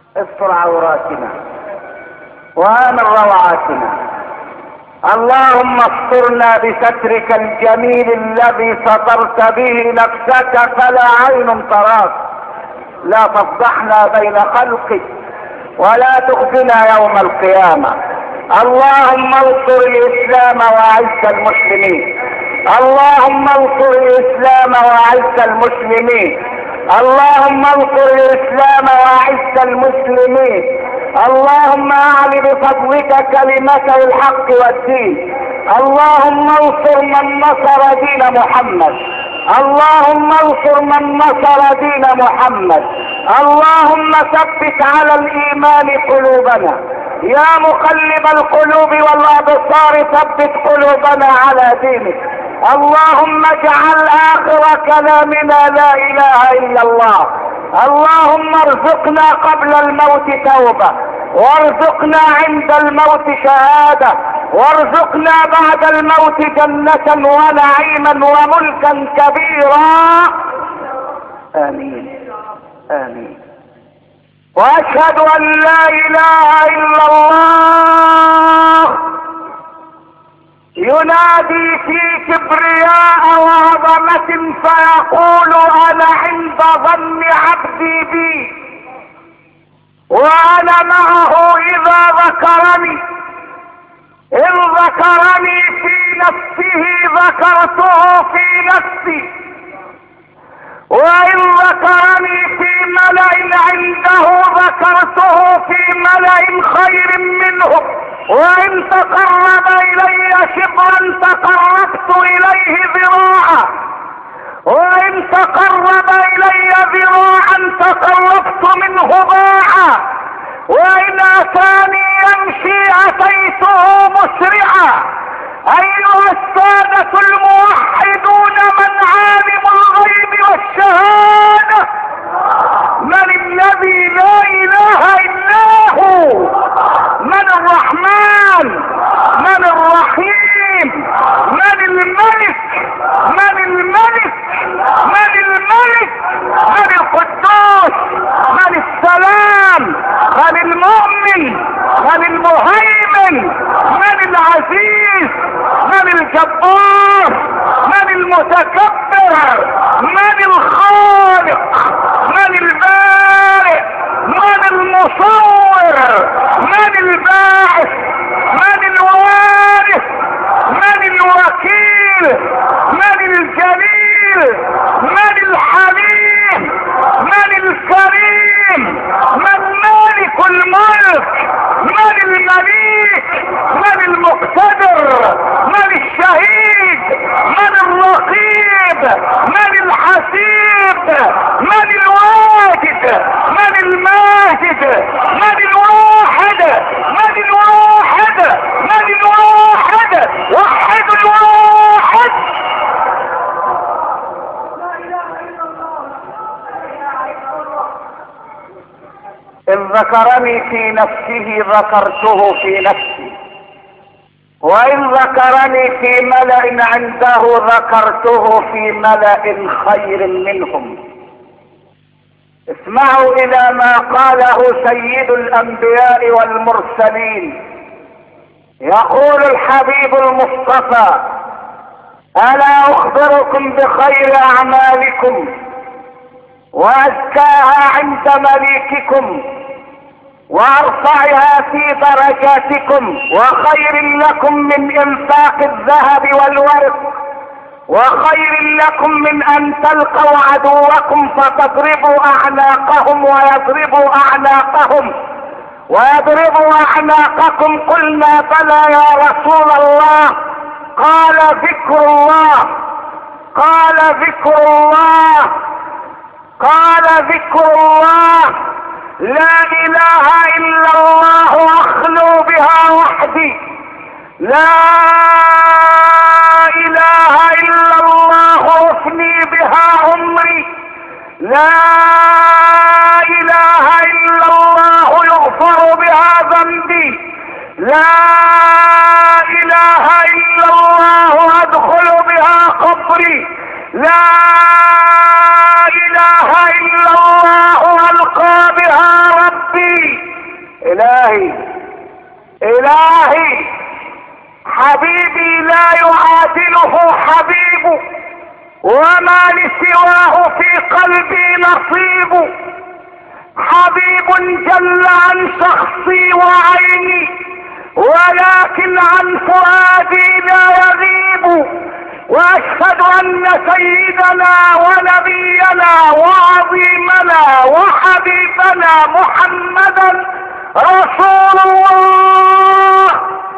استر عوراتنا وآمن روعاتنا. اللهم استرنا بسترك الجميل الذي سترت به نفسك فلا عين تراك. لا تفضحنا بين خلقك ولا تخزنا يوم القيامة. اللهم انصر الاسلام واعز المسلمين. اللهم انصر الاسلام واعز المسلمين. اللهم انصر الاسلام واعز المسلمين. اللهم اعل بفضلك كلمة الحق والدين. اللهم انصر من نصر دين محمد. اللهم انصر من نصر دين محمد. اللهم ثبت على الايمان قلوبنا. يا مقلب القلوب والابصار ثبت قلوبنا على دينك. اللهم اجعل اخر كلامنا لا اله الا الله. اللهم ارزقنا قبل الموت توبة، وارزقنا عند الموت شهادة، وارزقنا بعد الموت جنة ونعيما وملكا كبيرا. امين امين. واشهد ان لا اله الا الله ينادي في كبرياء وعظمة فيقول انا عند ظن عبدي بي وانا معه اذا ذكرني. ان ذكرني في نفسه ذكرته في نفسي، وان ذكرني في ملأ عنده ذكرته في ملأ خير منه. وان تقرب الي شبرا تقربت اليه ذراعا، وان تقرب الي ذراعا تقربت منه باعا. وان اتاني يمشي اتيته مسرعا. ايها السادة الموحدون من عالم الغيب والشهادة؟ من الذي لا اله الا هو؟ من الرحمن؟ من الرحيم؟ من الملك؟ من الملك؟ من الملك؟ من القدوس؟ من السلام؟ من المؤمن؟ من المهيمن؟ من العزيز؟ من الجبار؟ من المتكبر؟ من الخالق؟ من البارئ؟ من المصور؟ من الباعث؟ من الوارث؟ من الوكيل؟ من الجليل؟ من الحليم؟ من الكريم؟ من مالك الملك؟ من المليك؟ من المقتدر؟ من الشهيد؟ من الرقيب؟ من الحسيب؟ من الواجد؟ من الماجد؟ من الواحد؟ من الواحد؟ من الواحد؟ وحد الواحد. إن ذكرني في نفسه ذكرته في نفسي، وإن ذكرني في ملأ عنده ذكرته في ملأ خير منهم. اسمعوا إلى ما قاله سيد الأنبياء والمرسلين. يقول الحبيب المصطفى: ألا أخبركم بخير أعمالكم وأزكاها عند مليككم وأرفعها في درجاتكم وخير لكم من إنفاق الذهب والورق وخير لكم من أن تلقوا عدوكم فتضربوا أعناقهم ويضربوا أعناقهم ويضربوا أعناقكم. قلنا بلى يا رسول الله. قال ذكر الله، قال ذكر الله، قال ذكر الله. لا إله إلا الله أخلو بها وحدي. لا إله إلا الله أفني بها عمري. لا إله إلا الله يغفر بها ذنبي. لا إله إلا الله أدخل بها قبري. لا إله إلا الله ألقى بها ربي. الهي حبيبي لا يعادله حبيب، وما لسواه في قلبي نصيب. حبيب جل عن شخصي وعيني، ولكن عن فؤادي لا يغيب. واشهد ان سيدنا ونبينا وعظيمنا وحبيبنا محمدا رسول الله.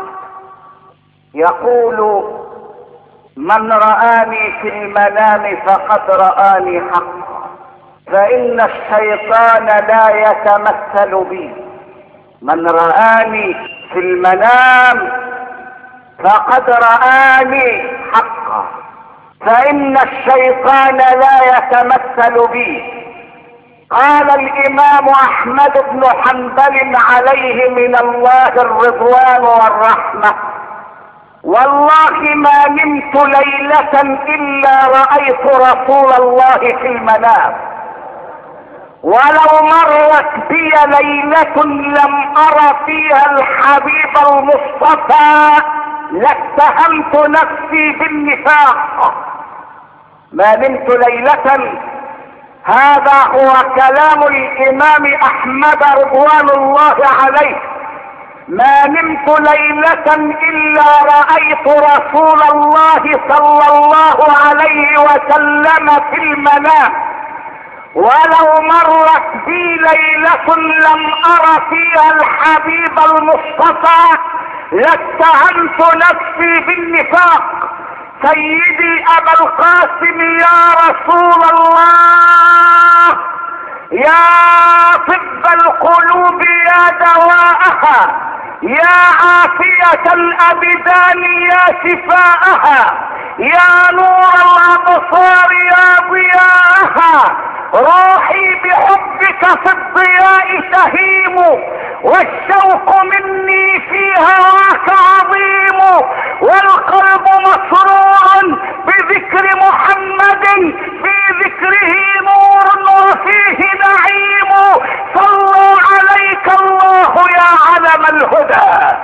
يقول: من رآني في المنام فقد رآني حقا، فإن الشيطان لا يتمثل بي. من رآني في المنام فقد رآني حقا، فإن الشيطان لا يتمثل بي. قال الإمام أحمد بن حنبل عليه من الله الرضوان والرحمة: والله ما نمت ليلة إلا رأيت رسول الله في المنام، ولو مرت بي ليلة لم أر فيها الحبيب المصطفى لاتهمت نفسي بالنفاق. ما نمت ليلة، هذا هو كلام الإمام أحمد رضوان الله عليه. ما نمت ليلة إلا رأيت رسول الله صلى الله عليه وسلم في المنام، ولو مرت بي ليلة لم أر فيها الحبيب المصطفى لاتهمت نفسي بالنفاق. سيدي أبا القاسم يا رسول الله، يا طب القلوب يا دواءها، يا عافية الأبدان يا شفاءها، يا نور الأبصار يا ضياءها. روحي بحبك في الضياء تهيم، والشوق مني في هواك عظيم، والقلب مسرور بذكر محمد، في ذكره نور وفيه نعيم. صلى عليك الله يا علم الهدى،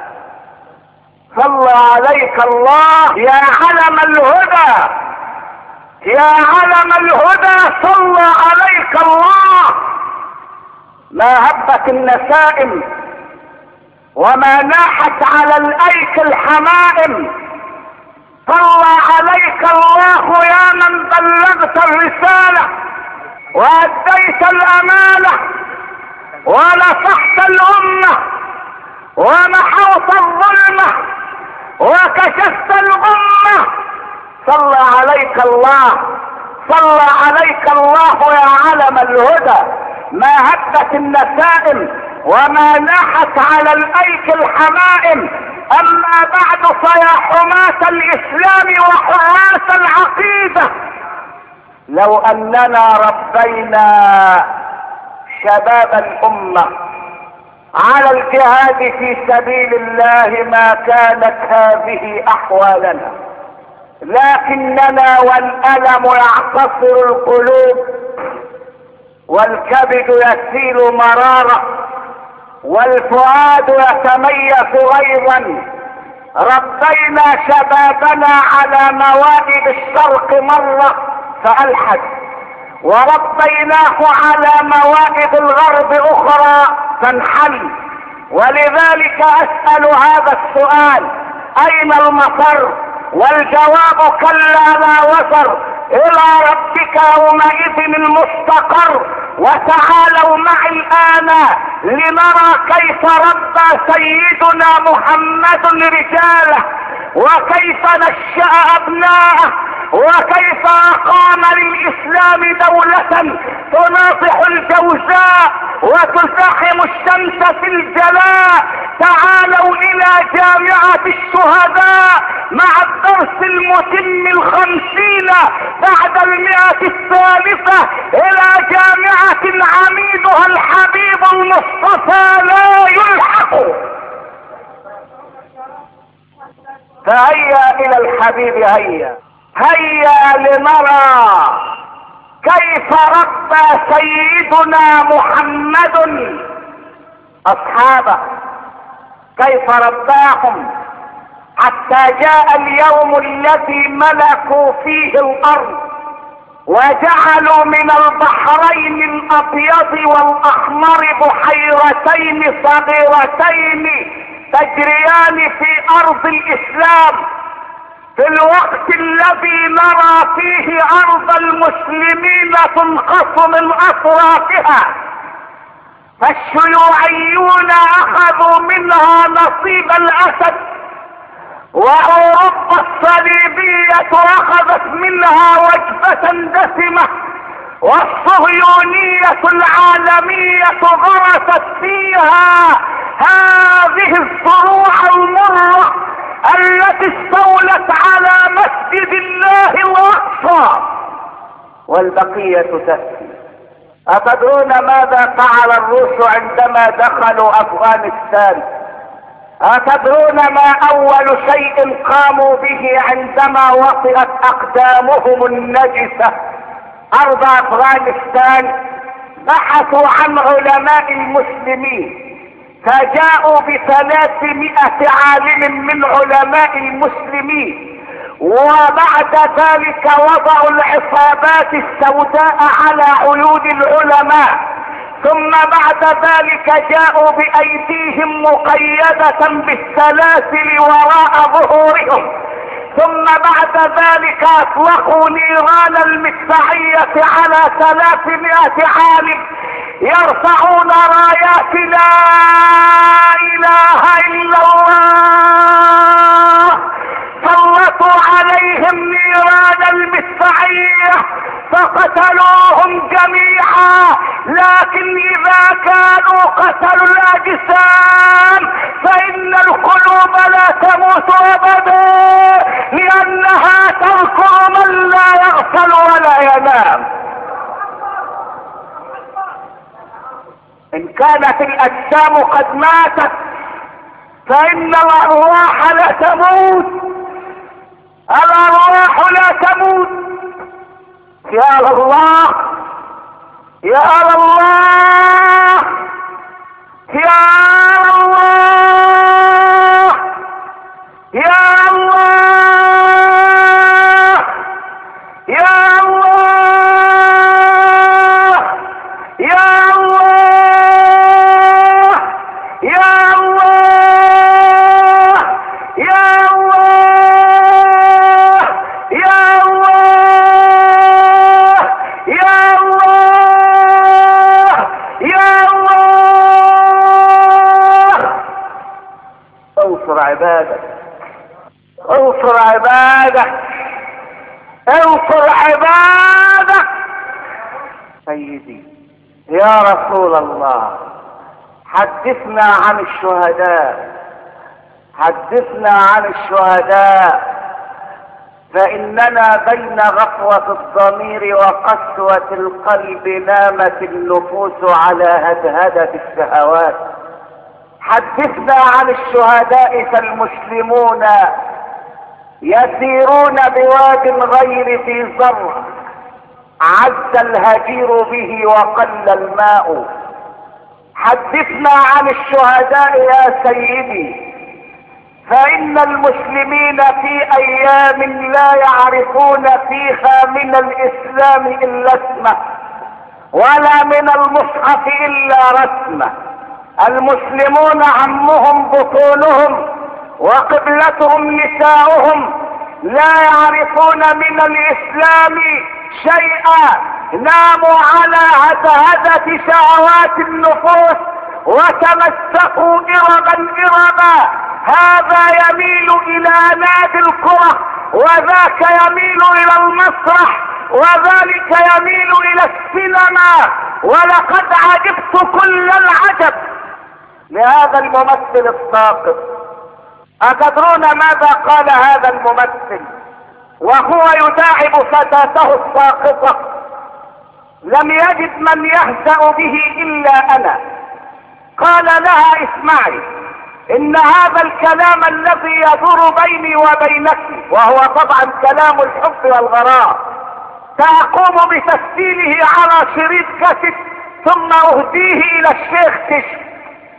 صلى عليك الله يا علم الهدى، يا علم الهدى، صلى عليك الله. ما هبت النسائم وما ناحت على الايك الحمائم. صلى عليك الله يا من بلغت الرسالة واديت الامانة ونصحت الامة ومحوت الظلمة وكشفت الامة. صلى عليك الله، صلى عليك الله يا علم الهدى. ما هبت النسائم وما ناحت على الايك الحمائم. اما بعد فيا حماة الاسلام وحراس العقيدة، لو اننا ربينا شباب الامة على الجهاد في سبيل الله ما كانت هذه احوالنا، لكننا والألم يعتصر القلوب، والكبد يسيل مرارة، والفؤاد يتميز غيظا. ربينا شبابنا على موائد الشرق مرة فألحد، وربيناه على موائد الغرب أخرى فانحل. ولذلك أسأل هذا السؤال: أين المفر؟ والجواب: كلا لا وزر، الى ربك يومئذ المستقر. وتعالوا معي الان لنرى كيف ربى سيدنا محمد رجاله، وكيف نشأ ابناءه، وكيف اقام للاسلام دولة تناطح الجوزاء وتزاحم الشمس في الجلاء. تعالوا الى جامعة الشهداء مع الدرس المتم 50 بعد 100 الى جامعة عميدها الحبيب المصطفى لا يلحق. فهيا الى الحبيب، هيا هيا لنرى كيف ربى سيدنا محمد اصحابه كيف رباهم حتى جاء اليوم الذي ملكوا فيه الارض وجعلوا من البحرين الابيض والاحمر بحيرتين صغيرتين تجريان في ارض الاسلام، في الوقت الذي نرى فيه ارض المسلمين تنقص من اطرافها، فالشيوعيون اخذوا منها نصيب الاسد، واوروبا الصليبية اخذت منها وجبة دسمة، والصهيونية العالمية غرست فيها هذه الصروع المرة التي استولت على مسجد الله الاقصى، والبقية تأتي. أتدرون ماذا فعل الروس عندما دخلوا افغانستان؟ أتدرون ما اول شيء قاموا به عندما وطئت اقدامهم النجسة ارض افغانستان؟ بحثوا عن علماء المسلمين، فجاءوا ب300 عالم من علماء المسلمين، وبعد ذلك وضعوا العصابات السوداء على عيون العلماء، ثم بعد ذلك جاءوا بايديهم مقيدة بالسلاسل وراء ظهورهم، ثم بعد ذلك اطلقوا نيران المدفعية على 300 عالم يرفعون رايات لا اله الا الله. سلطوا عليهم نيران المدفعية فقتلوهم جميعا، لكن اذا كانوا قتلوا الاجسام فان القلوب لا تموت ابدا، لانها تذكر من لا يغفل ولا ينام. ان كانت الاجسام قد ماتت فان الارواح لا تموت، الارواح لا تموت. يا الله يا الله يا الله يا الله يا الله يا الله يا الله يا الله يا الله يا الله يا الله. انصر عبادك، انصر عبادك، انصر عبادك. سيدي يا رسول الله، حدثنا عن الشهداء، حدثنا عن الشهداء، فإننا بين غفوة الضمير وقسوة القلب نامت النفوس على هدهدة الشهوات. حدثنا عن الشهداء، فالمسلمون يسيرون بواد غير ذي زرع، عز الهجير به وقل الماء. حدثنا عن الشهداء يا سيدي، فإن المسلمين في أيام لا يعرفون فيها من الإسلام إلا اسمه، ولا من المصحف إلا رسمه. المسلمون عمهم بطونهم وقبلتهم نساؤهم، لا يعرفون من الإسلام شيئا، ناموا على هدهدة شهوات النفوس وتمسكوا إربا إربا. هذا يميل إلى نادي الكرة، وذاك يميل إلى المسرح، وذلك يميل إلى السينما. ولقد عجبت كل العجب لهذا الممثل الساقط. أتدرون ماذا قال هذا الممثل وهو يداعب فتاته الساقطة؟ لم يجد من يهزأ به إلا أنا. قال لها: اسمعي، إن هذا الكلام الذي يدور بيني وبينك، وهو طبعا كلام الحب والغرام، سأقوم بتسجيله على شريط كاسيت ثم أهديه إلى الشيخ كشك.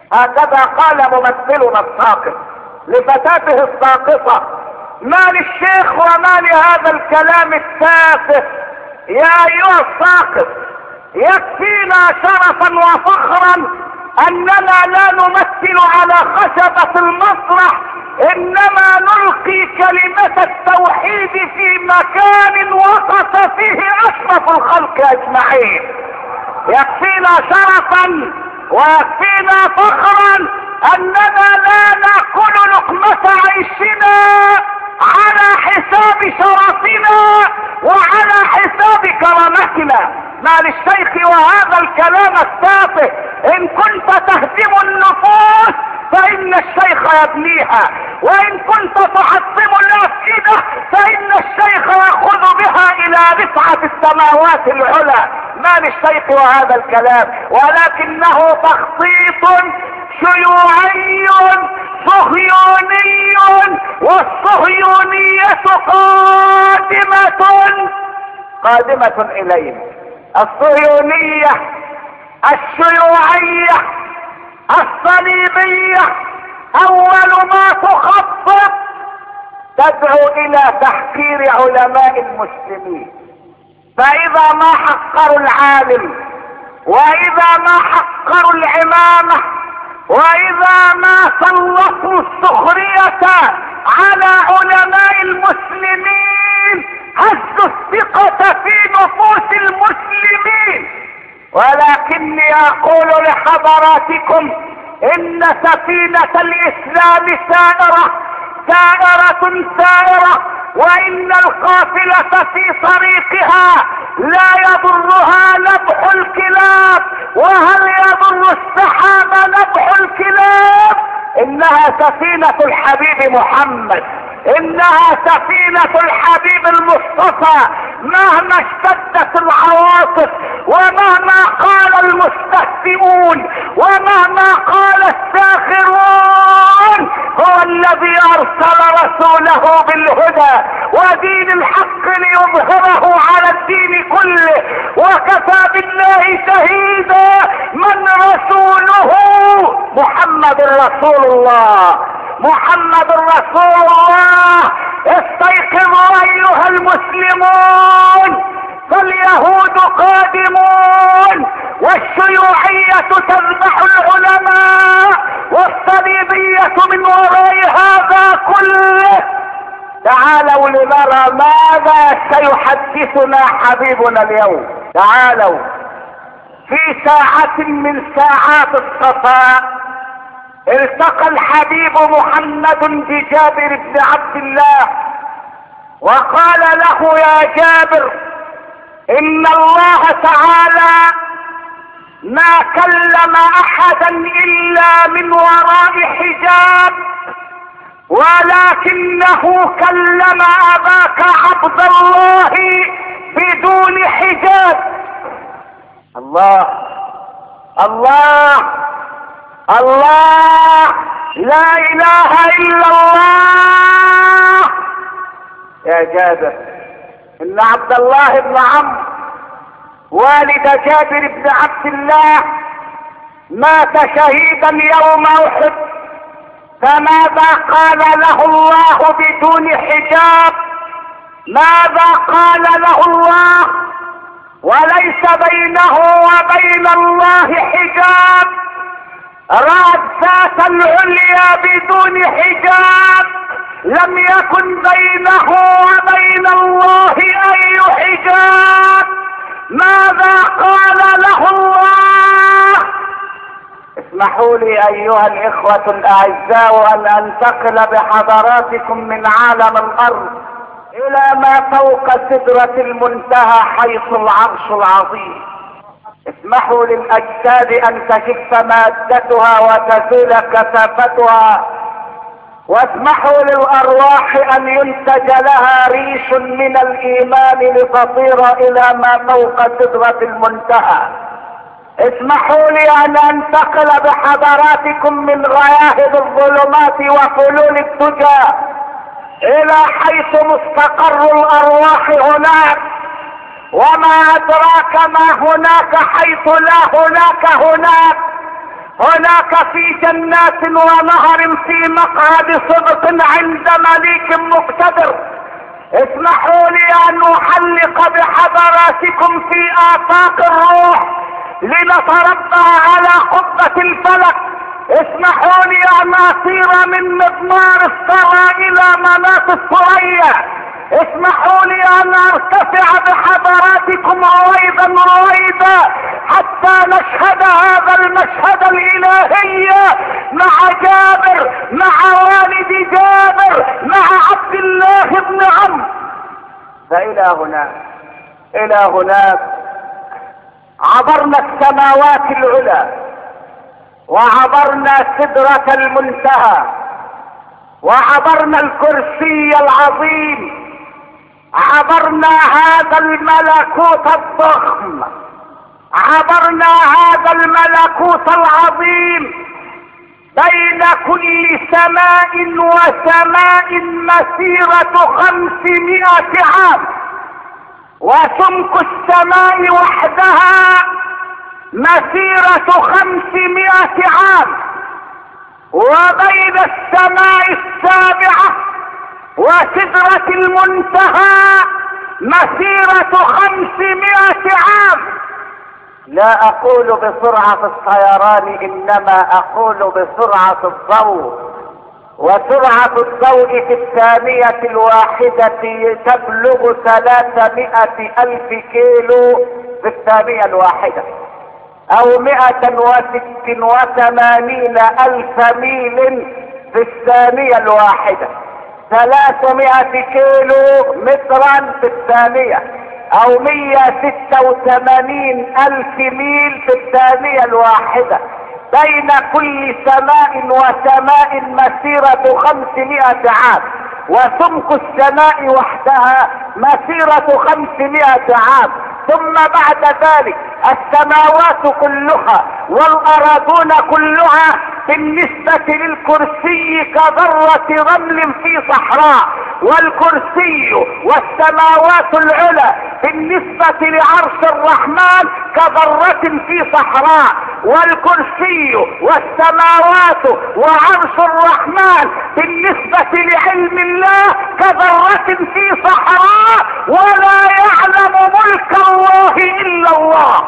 هكذا قال ممثلنا الساقط لفتاته الساقطة: ما للشيخ وما لهذا الكلام التافه يا ايها الساقط، يكفينا شرفا وفخرا اننا لا نمثل على خشبة المسرح، انما نلقي كلمة التوحيد في مكان وقف فيه اشرف الخلق اجمعين. يكفينا شرفا ويكفينا فخرا اننا لا ناكل لقمة عيشنا على حساب شرفنا وعلى حساب كرامتنا. ما للشيخ وهذا الكلام التافه؟ ان كنت تهدم النفوس فان الشيخ يبنيها، وان كنت تحطم الافئدة فان الشيخ ياخذ بها الى رفعة السماوات العلى. ما للشيخ وهذا الكلام؟ ولكنه تخطيط شيوعي صهيوني، والصهيونية قادمة الينا. الصهيونية الشيوعية الصليبية اول ما تخطط تدعو الى تحقير علماء المسلمين، فاذا ما حقروا العالم، واذا ما حقروا العمامة، واذا ما سلطوا السخرية على علماء المسلمين هزوا الثقة في نفوس المسلمين. ولكني اقول لحضراتكم ان سفينة الاسلام سائرة، وان القافلة في طريقها لا يضرها نبح الكلاب. وهل يضر السحاب نبح الكلاب؟ انها سفينة الحبيب محمد، انها سفينة الحبيب المصطفى. مهما اشتدت العواصف، ومهما قال المستهزئون، ومهما قال الساخرون، هو الذي ارسل رسوله بالهدى ودين الحق ليظهره على الدين كله، وكفى بالله شهيدا من رسوله محمد رسول الله. محمد رسول الله. استيقظوا ايها المسلمون، فاليهود قادمون، والشيوعية تذبح العلماء، والصليبية من وراء هذا كله. تعالوا لنرى ماذا سيحدثنا حبيبنا اليوم. تعالوا. في ساعة من ساعات الصفاء التقى الحبيب محمد بجابر بن عبد الله، وقال له: يا جابر، ان الله تعالى ما كلم احدا الا من وراء حجاب، ولكنه كلم اباك عبد الله بدون حجاب. الله الله الله، لا اله الا الله. يا جابر، ان عبد الله بن عمرو والد جابر بن عبد الله مات شهيدا يوم احد، فماذا قال له الله بدون حجاب؟ ماذا قال له الله وليس بينه وبين الله حجاب؟ رأى الذات العليا بدون حجاب، لم يكن بينه وبين الله اي حجاب. ماذا قال له الله؟ اسمحوا لي ايها الاخوة الاعزاء ان انتقل بحضراتكم من عالم الارض الى ما فوق سدرة المنتهى حيث العرش العظيم. اسمحوا للاجساد ان تخف مادتها وتزول كثافتها، واسمحوا للارواح ان ينتج لها ريش من الايمان لتطير الى ما فوق سدرة المنتهى. اسمحوا لي ان انتقل بحضراتكم من غياهب الظلمات وفلول الدجى الى حيث مستقر الارواح هناك، وما ادراك ما هناك حيث لا هناك هناك. هناك في جنات ونهر في مقعد صدق عند مليك مقتدر. اسمحوا لي ان احلق بحضراتكم في افاق الروح لنتربع على قبة الفلك. اسمحوا لي ان اطير من مضمار الثرى الى مناط الثريا. اسمحوا لي ان ارتفع بحضراتكم رويدا رويدا حتى نشهد هذا المشهد الالهي مع جابر، مع والد جابر، مع عبد الله بن عمرو. فإلى هناك عبرنا السماوات العلى، وعبرنا سدرة المنتهى، وعبرنا الكرسي العظيم، عبرنا هذا الملكوت الضخم، عبرنا هذا الملكوت العظيم. بين كل سماء وسماء مسيرة 500 عام، وسمك السماء وحدها مسيرة 500 عام، وبين السماء السابعة وسدرة المنتهى مسيرة 500 عام. لا اقول بسرعة الطيران، انما اقول بسرعة الضوء، وسرعة الضوء في الثانية الواحدة تبلغ 300,000 كيلو في الثانية الواحدة، او 186,000 ميل في الثانية الواحدة. 300 كيلو مترا في الثانية، او 186,000 ميل في الثانية الواحدة. بين كل سماء وسماء مسيرة 500 عام، وسمك السماء وحدها مسيرة 500 عام. ثم بعد ذلك السماوات كلها والأراضون كلها بالنسبة للكرسي كذرة رمل في صحراء، والكرسي والسماوات العلى بالنسبة لعرش الرحمن كذرة في صحراء، والكرسي والسماوات وعرش الرحمن بالنسبة لعلم الله كذرة في صحراء. ولا يعلم ملك الله إلا الله،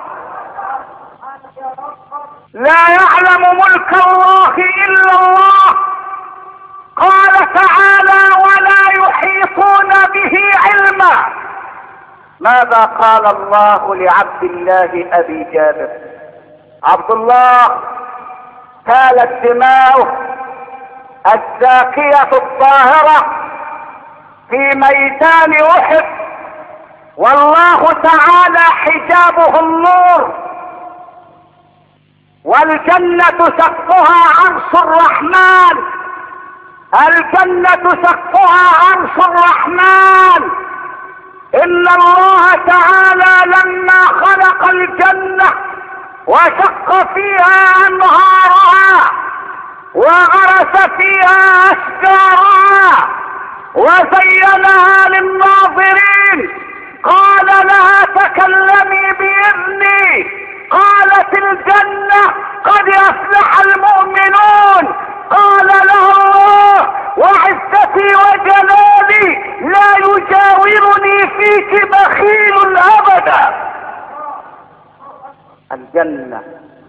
لا يعلم ملك الله إلا الله. قال تعالى: ولا يحيطون به علما. ماذا قال الله لعبد الله أبي جابر؟ عبد الله سالت دماؤه الزاكية الطاهرة في ميدان أحد، والله تعالى حجابه النور، والجنة سقفها عرش الرحمن، الجنة سقفها عرش الرحمن. إن الله تعالى لما خلق الجنة وشق فيها أنهارها وغرس فيها أشجارها وزينها للناظرين، قال لها: تكلمي بإذني. قالت الجنة: قد أفلح المؤمنون. قال له الله: وعزتي وجلالي لا يجاورني فيك بخيل أبدا. الجنة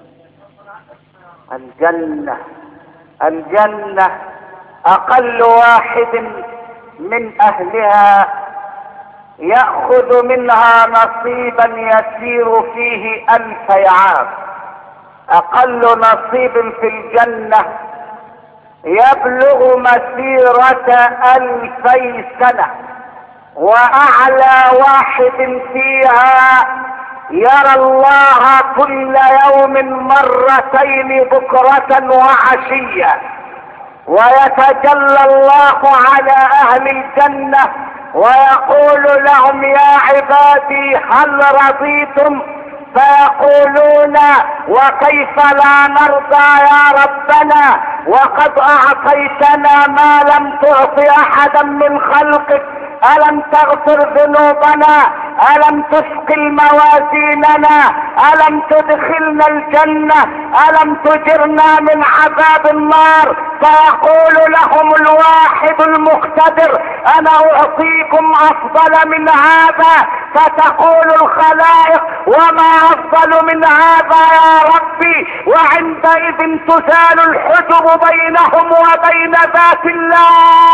الجنة الجنة أقل واحد من أهلها يأخذ منها نصيبا يسير فيه 1000 عام. أقل نصيب في الجنة يبلغ مسيرة 2000 سنة، وأعلى واحد فيها يرى الله كل يوم مرتين بكرة وعشية، ويتجلى الله على أهل الجنة ويقول لهم: يا عبادي هل رضيتم؟ فيقولون: وكيف لا نرضى يا ربنا، وقد أعطيتنا ما لم تعط أحدا من خلقك، ألم تغفر ذنوبنا؟ ألم تثقل موازيننا، ألم تدخلنا الجنة، ألم تجرنا من عذاب النار. فيقول لهم الواحد المقتدر انا اعطيكم افضل من هذا. فتقول الخلائق وما افضل من هذا يا ربي؟ وعندئذ تزال الحجب بينهم وبين ذات الله،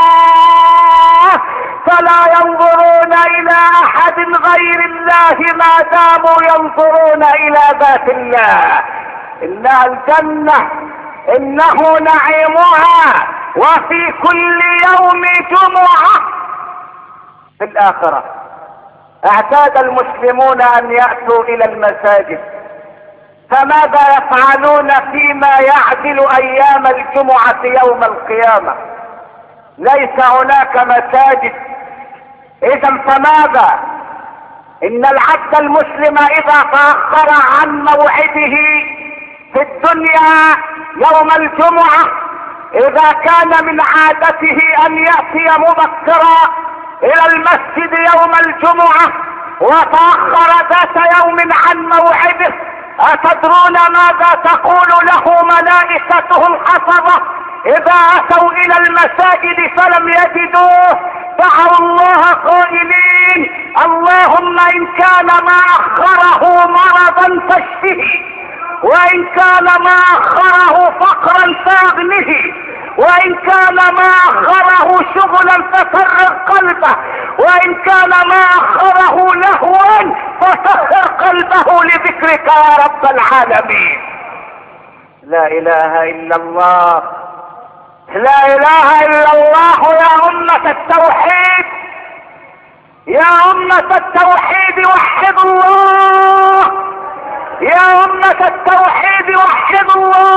فلا ينظرون الى احد غير الله ما داموا ينظرون الى ذات الله. انها الجنة، انه نعيمها، وفي كل يوم جمعة. في الاخرة اعتاد المسلمون ان يأتوا الى المساجد، فماذا يفعلون فيما يعدل ايام الجمعة يوم القيامة؟ ليس هناك مساجد. اذا فماذا؟ ان العبد المسلم اذا تأخر عن موعده في الدنيا يوم الجمعة، اذا كان من عادته ان يأتي مبكرا الى المسجد يوم الجمعة وتأخر ذات يوم عن موعده، اتدرون ماذا تقول له ملائكته الحفظة اذا اتوا الى المساجد فلم يجدوه؟ دعوا الله قائلين اللهم ان كان ما اخره مرضا فاشفه، وان كان ما اخره فقرا فاغنه، وان كان ما اخره شغلا ففرغ قلبه، وان كان ما اخره لهوا فسخر قلبه لذكرك يا رب العالمين. لا اله الا الله، لا اله الا الله. يا امة التوحيد، يا امة التوحيد وحدوا الله، يا امة التوحيد وحدوا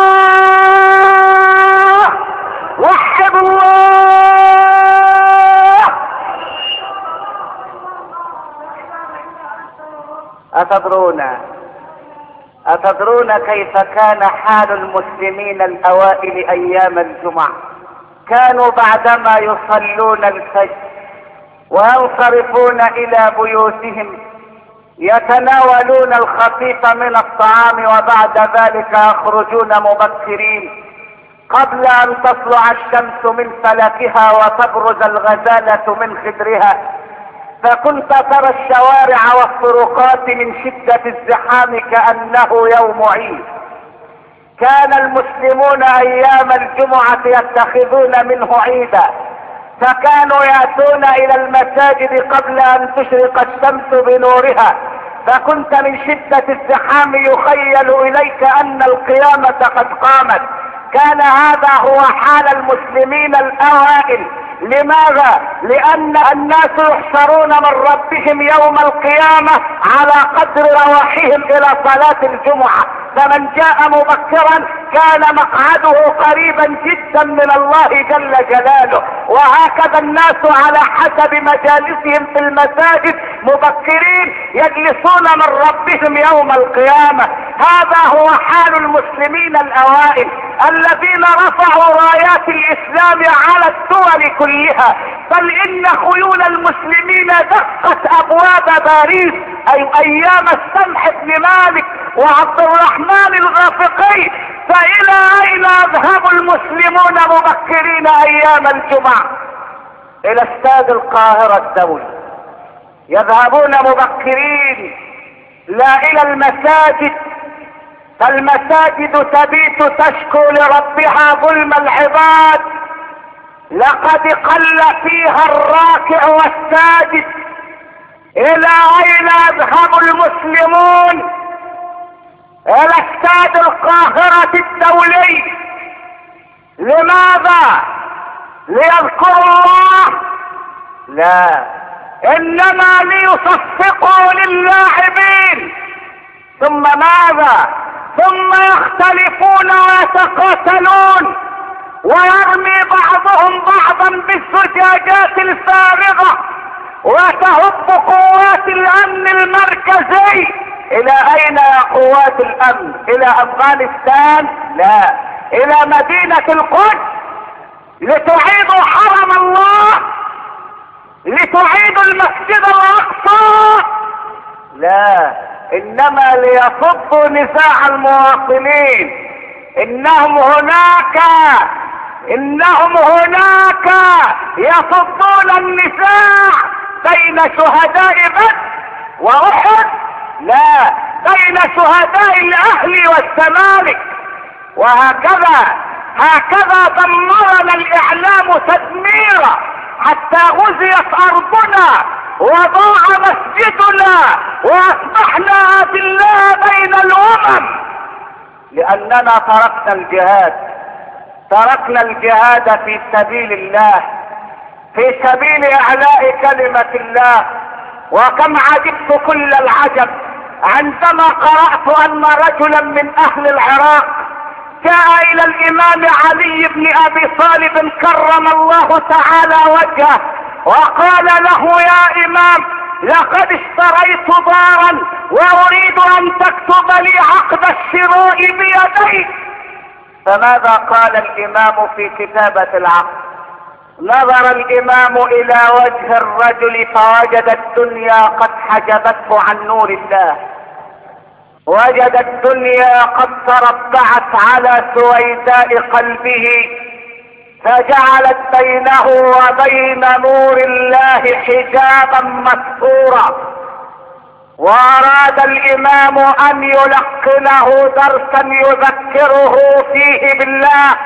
الله، وحدوا الله. أتدرون كيف كان حال المسلمين الأوائل أيام الجمعة؟ كانوا بعدما يصلون الفجر وينصرفون إلى بيوتهم يتناولون الخفيف من الطعام، وبعد ذلك يخرجون مبكرين قبل أن تطلع الشمس من فلكها وتبرز الغزالة من خدرها، فكنت ترى الشوارع والطرقات من شدة الزحام كأنه يوم عيد. كان المسلمون ايام الجمعة يتخذون منه عيدا، فكانوا يأتون الى المساجد قبل ان تشرق الشمس بنورها، فكنت من شدة الزحام يخيل اليك ان القيامة قد قامت. كان هذا هو حال المسلمين الاوائل. لماذا؟ لان الناس يحشرون من ربهم يوم القيامة على قدر رواحهم الى صلاة الجمعة، فمن جاء مبكرا كان مقعده قريبا جدا من الله جل جلاله. وهكذا الناس على حسب مجالسهم في المساجد مبكرين يجلسون من ربهم يوم القيامة. هذا هو حال المسلمين الاوائل الذين رفعوا رايات الاسلام على الدول كلها. بل ان خيول المسلمين دقت ابواب باريس اي ايام السمح بن مالك وعبد الرحمن الغافقي. فالى اين يذهب المسلمون مبكرين ايام الجمعة؟ الى استاد القاهرة الدولي يذهبون مبكرين، لا الى المساجد. فالمساجد تبيت تشكو لربها ظلم العباد، لقد قل فيها الراكع والساجد. الى اين يذهب المسلمون؟ الى استاد القاهرة الدولي. لماذا؟ ليذكروا الله؟ لا، انما ليصفقوا للاعبين. ثم ماذا؟ ثم يختلفون ويتقاتلون، ويرمي بعضهم بعضا بالزجاجات الفارغة، وتهب قوات الامن المركزي. الى اين يا قوات الامن؟ الى افغانستان؟ لا، الى مدينة القدس لتعيدوا حرم الله، لتعيدوا المسجد الاقصى. لا، انما ليصدوا نزاع المواطنين. انهم هناك يصدون النزاع بين شهداء بدر واحد، لا، بين شهداء الاهلي والزمالك. هكذا دمرنا الاعلام تدميرا حتى غزيت ارضنا وضاع مسجدنا واصبحنا اذلاء بين الامم، لاننا تركنا الجهاد في سبيل الله، في سبيل اعلاء كلمة الله. وكم عجبت كل العجب عندما قرأت ان رجلا من اهل العراق جاء الى الامام علي بن ابي طالب كرم الله تعالى وجهه وقال له: يا امام، لقد اشتريت دارا واريد ان تكتب لي عقد الشراء بيديك. فماذا قال الامام في كتابة العقد؟ نظر الامام الى وجه الرجل فوجد الدنيا قد حجبته عن نور الله، وجد الدنيا قد تربعت على سويداء قلبه، فجعلت بينه وبين نور الله حجابا مستورا. واراد الامام ان يلقنه درسا يذكره فيه بالله،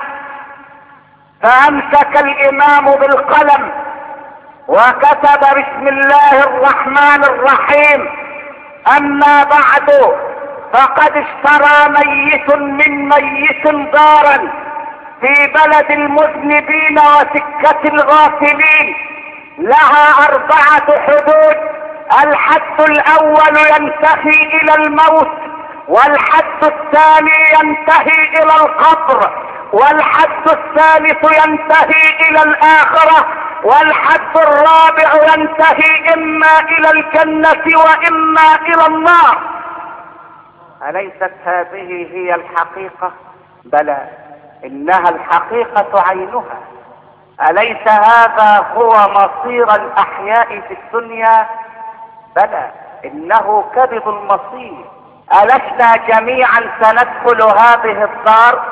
فامسك الامام بالقلم وكتب: بسم الله الرحمن الرحيم، اما بعد، فقد اشترى ميت من ميت دارا في بلد المذنبين وسكة الغافلين، لها 4 حدود. الحد الاول ينتهي الى الموت، والحد الثاني ينتهي الى القبر، والحد الثالث ينتهي الى الاخرة، والحد الرابع ينتهي اما الى الجنة واما الى النار. أليست هذه هي الحقيقة؟ بلى، إنها الحقيقة عينها. أليس هذا هو مصير الأحياء في الدنيا؟ بلى، إنه كبد المصير. ألسنا جميعا سندخل هذه الدار؟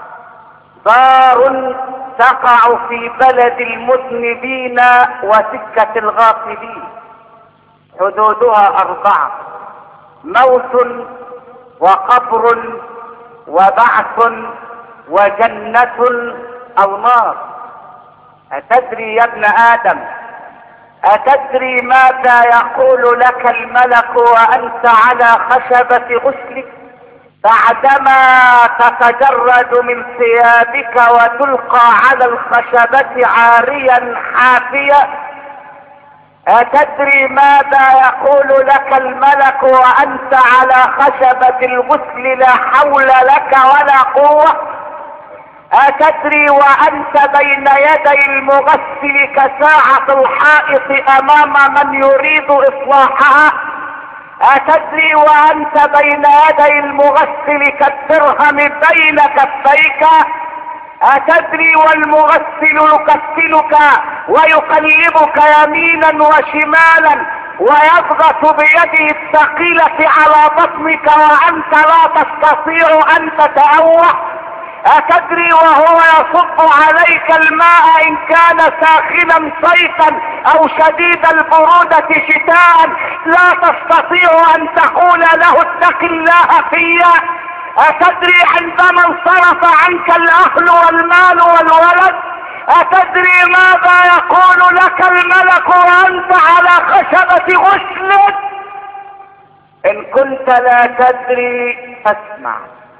دار تقع في بلد المذنبين وسكة الغافلين، حدودها 4: موت وقبر وبعث وجنة أو نار. أتدري يا ابن آدم، أتدري ماذا يقول لك الملك وأنت على خشبة غسلك بعدما تتجرد من ثيابك وتلقى على الخشبة عاريا حافيا؟ أتدري ماذا يقول لك الملك وأنت على خشبة الغسل لا حول لك ولا قوة؟ أتدري وأنت بين يدي المغسل كساعة الحائط أمام من يريد إصلاحها؟ أتدري وأنت بين يدي المغسل كالدرهم بين كفيك؟ أتدري والمغسل يكسلك ويقلبك يمينا وشمالا ويضغط بيده الثقيلة على بطنك وأنت لا تستطيع أن تتأوه؟ أتدري وهو يصب عليك الماء إن كان ساخنا صيفا أو شديد البرودة شتاء لا تستطيع أن تقول له اتق الله فيا؟ أتدري عندما انصرف عنك الأهل والمال والولد أتدري ماذا يقول لك الملك وأنت على خشبة غسل؟ إن كنت لا تدري فاسمع.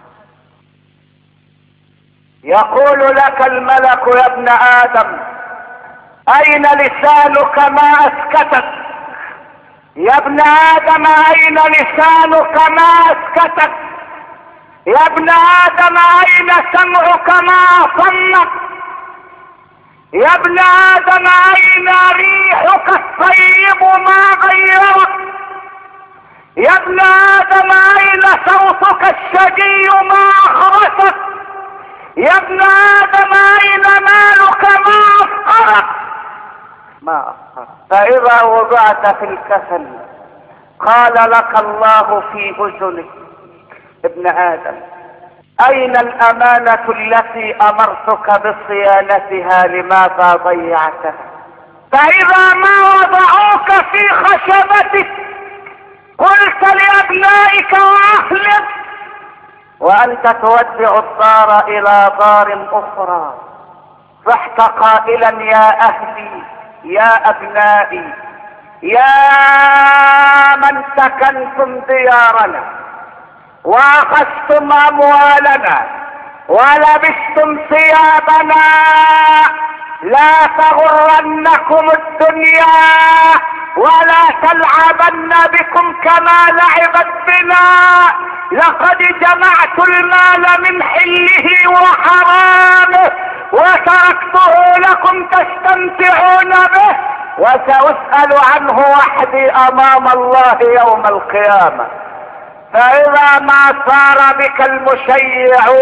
يقول لك الملك: يا ابن آدم، أين لسانك ما أسكتك؟ يا ابن آدم، أين لسانك ما أسكتك؟ يا ابن آدم، أين سمعك ما أصمك؟ يا ابن آدم، أين ريحك الطيب ما غيرك؟ يا ابن آدم، أين صوتك الشجي ما أخرسك؟ يا ابن آدم، أين مالك ما أفقرك؟ ما أفقرك. فإذا وضعت في الكفن قال لك الله في اذنك: ابن ادم، اين الامانة التي امرتك بصيانتها؟ لماذا ضيعتها؟ فاذا ما وضعوك في خشبتك قلت لابنائك واهلك وانت تودع الدار الى دار اخرى، صحت قائلا: يا اهلي، يا ابنائي، يا من سكنتم ديارنا واخذتم اموالنا ولبستم ثيابنا، لا تغرنكم الدنيا ولا تلعبن بكم كما لعبت بنا. لقد جمعت المال من حله وحرامه وتركته لكم تستمتعون به، وسأسأل عنه وحدي امام الله يوم القيامة. فاذا ما صار بك المشيعون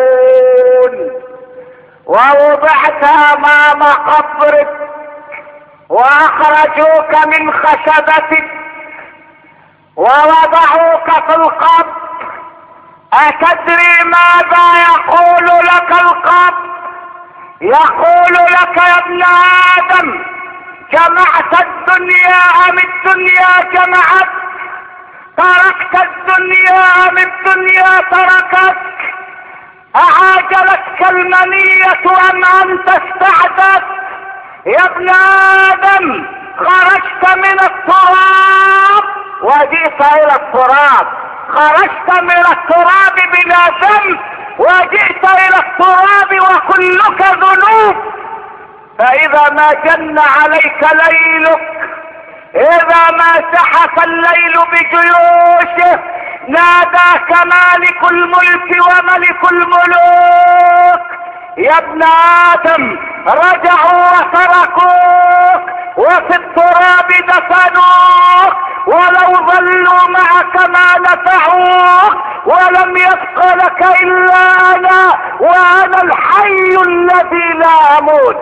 ووضعت امام قبرك واخرجوك من خشبتك ووضعوك في القبر، اتدري ماذا يقول لك القبر؟ يقول لك: يا ابن ادم، جمعت الدنيا ام الدنيا جمعت؟ تركت الدنيا ام الدنيا تركتك؟ اعاجلتك المنية ام انت استعدت؟ يا ابن ادم، خرجت من التراب وجئت الى التراب، خرجت من التراب بلا ذنب وجئت الى التراب وكلك ذنوب. فاذا ما جن عليك ليلك، اذا ما زحف الليل بجيوشه، ناداك مالك الملك وملك الملوك: يا ابن ادم، رجعوا وتركوك وفي التراب دفنوك، ولو ظلوا معك ما نفعوك، ولم يبق لك الا انا، وانا الحي الذي لا اموت.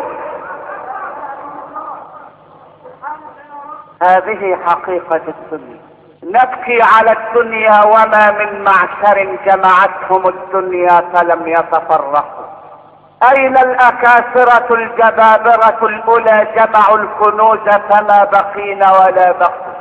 هذه حقيقة الدنيا. نبكي على الدنيا وما من معشر جمعتهم الدنيا فلم يتفرقوا. اين الاكاسرة الجبابرة الاولى جمعوا الكنوز فما بقين ولا بقوا؟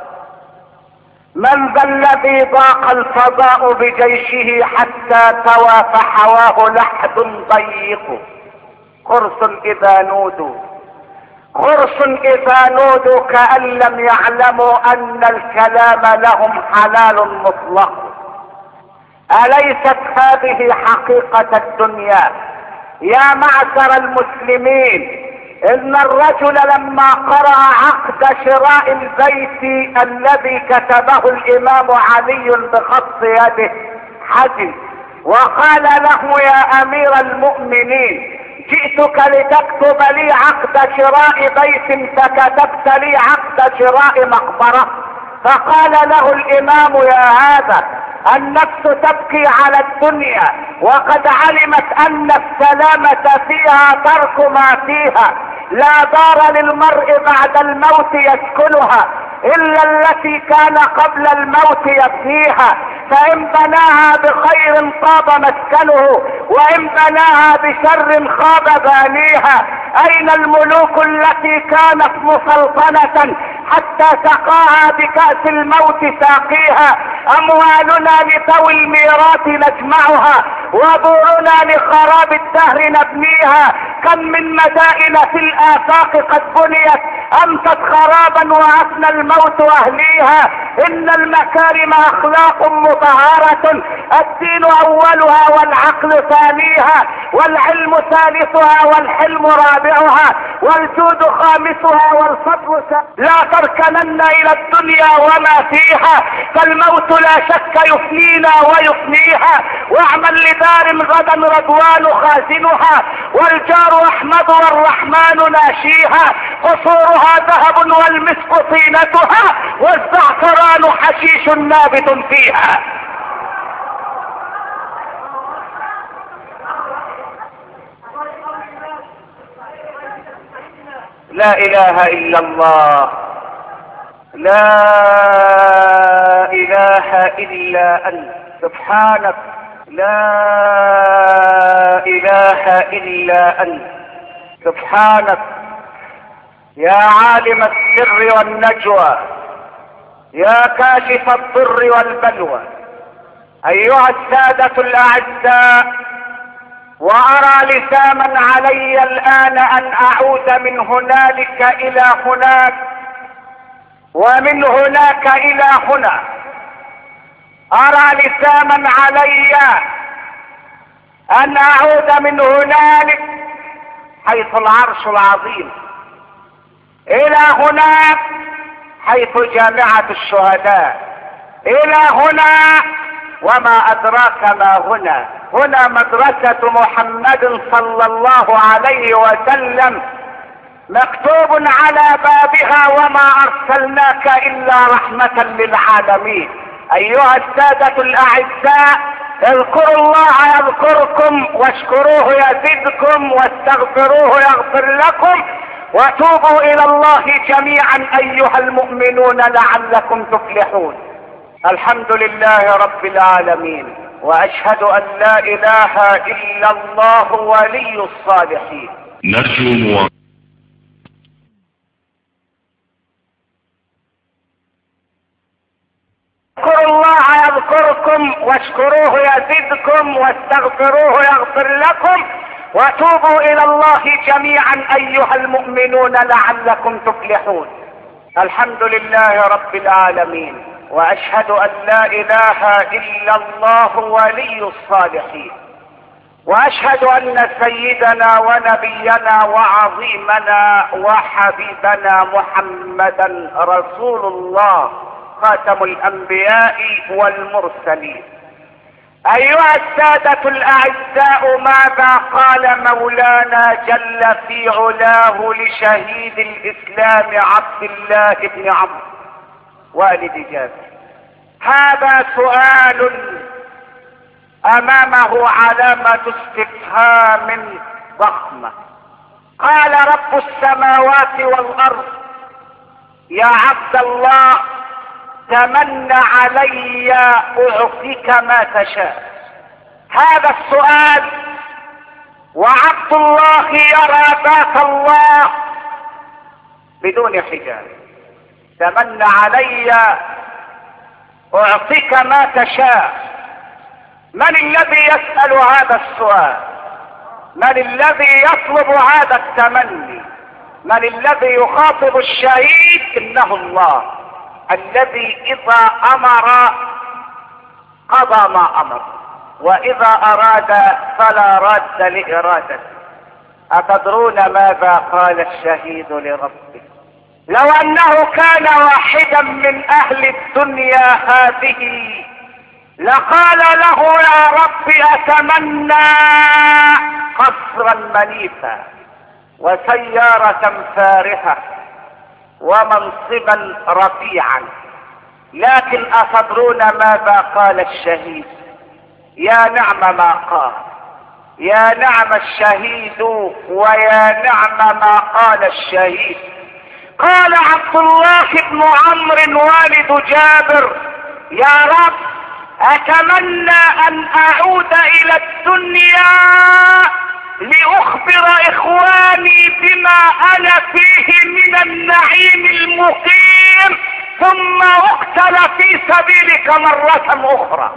من ذا الذي ضاق الفضاء بجيشه حتى توى فحواه لحد ضيق؟ قرص اذا نودوا، قرص اذا نودوا كأن لم يعلموا ان الكلام لهم حلال مطلق. اليست هذه حقيقة الدنيا؟ يا معشر المسلمين، ان الرجل لما قرأ عقد شراء البيت الذي كتبه الامام علي بخط يده حزن، وقال له: يا امير المؤمنين، جئتك لتكتب لي عقد شراء بيت فكتبت لي عقد شراء مقبرة. فقال له الامام: يا هذا، النفس تبكي على الدنيا وقد علمت ان السلامة فيها ترك ما فيها. لا دار للمرء بعد الموت يسكنها الا التي كان قبل الموت يبنيها، فان بناها بخير طاب مسكنه وان بناها بشر خاب بانيها. اين الملوك التي كانت مسلطنة حتى سقاها بكأس الموت ساقيها؟ اموالنا لذوي الميراث نجمعها وبورنا لخراب الدهر نبنيها. كم من مدائن في الافاق قد بنيت امست خرابا وافنى الموت اهليها. ان المكارم اخلاق مطهرة، الدين اولها والعقل ثانيها، والعلم ثالثها والحلم رابعها، والجود خامسها والفضل لا تركنن الى الدنيا وما فيها، فالموت لا شك يفنينا ويفنيها. واعمل لدار غدا رضوان خازنها، والجار احمد والرحمن ناشيها. قصورها ذهب والمسك طينتها، والزعفران حشيش نابت فيها. لا اله الا الله، لا إله إلا أنت سبحانك، لا إله إلا أنت سبحانك، يا عالم السر والنجوى، يا كاشف الضر والبلوى. أيها السادة الأعزاء، وأرى لزاما علي الآن أن أعود من هنالك إلى هناك ومن هناك إلى هنا. أرى لزاما علي أن أعود من هنالك حيث العرش العظيم إلى هناك حيث جامعة الشهداء، إلى هنا وما أدراك ما هنا. هنا مدرسة محمد صلى الله عليه وسلم، مكتوب على بابها وما أرسلناك إلا رحمة للعالمين. أيها السادة الأعزاء، اذكروا الله يذكركم، واشكروه يزدكم، واستغفروه يغفر لكم، وتوبوا إلى الله جميعا أيها المؤمنون لعلكم تفلحون. الحمد لله رب العالمين، وأشهد أن لا إله إلا الله ولي الصالحين. نرجو اذكروا الله يذكركم، واشكروه يزدكم، واستغفروه يغفر لكم، وتوبوا إلى الله جميعا أيها المؤمنون لعلكم تفلحون. الحمد لله رب العالمين، وأشهد أن لا إله إلا الله ولي الصالحين، وأشهد أن سيدنا ونبينا وعظيمنا وحبيبنا محمدا رسول الله خاتم الأنبياء والمرسلين. أيها السادة الأعزاء، ماذا قال مولانا جل في علاه لشهيد الإسلام عبد الله بن عمرو والد جابر؟ هذا سؤال أمامه علامة استفهام ضخمة. قال رب السماوات والأرض: يا عبد الله، تمنى علي أعطيك ما تشاء. هذا السؤال، وعبد الله يرى ذات الله بدون حجاب. تمنى علي أعطيك ما تشاء. من الذي يسأل هذا السؤال؟ من الذي يطلب هذا التمني؟ من الذي يخاطب الشهيد؟ إنه الله الذي إذا أمر قضى ما أمر، وإذا أراد فلا راد لإرادته. أتدرون ماذا قال الشهيد لربه؟ لو أنه كان واحدا من أهل الدنيا هذه لقال له: يا رب، أتمنى قصرا منيفا وسيارة فارهة ومنصبا رفيعا. لكن أتدرون ماذا قال الشهيد؟ يا نعم ما قال، يا نعم الشهيد، ويا نعم ما قال الشهيد. قال عبد الله بن عمرو والد جابر: يا رب، أتمنى أن أعود إلى الدنيا لأخبر إخواني بما أنا فيه من النعيم المقيم، ثم أقتل في سبيلك مرة أخرى.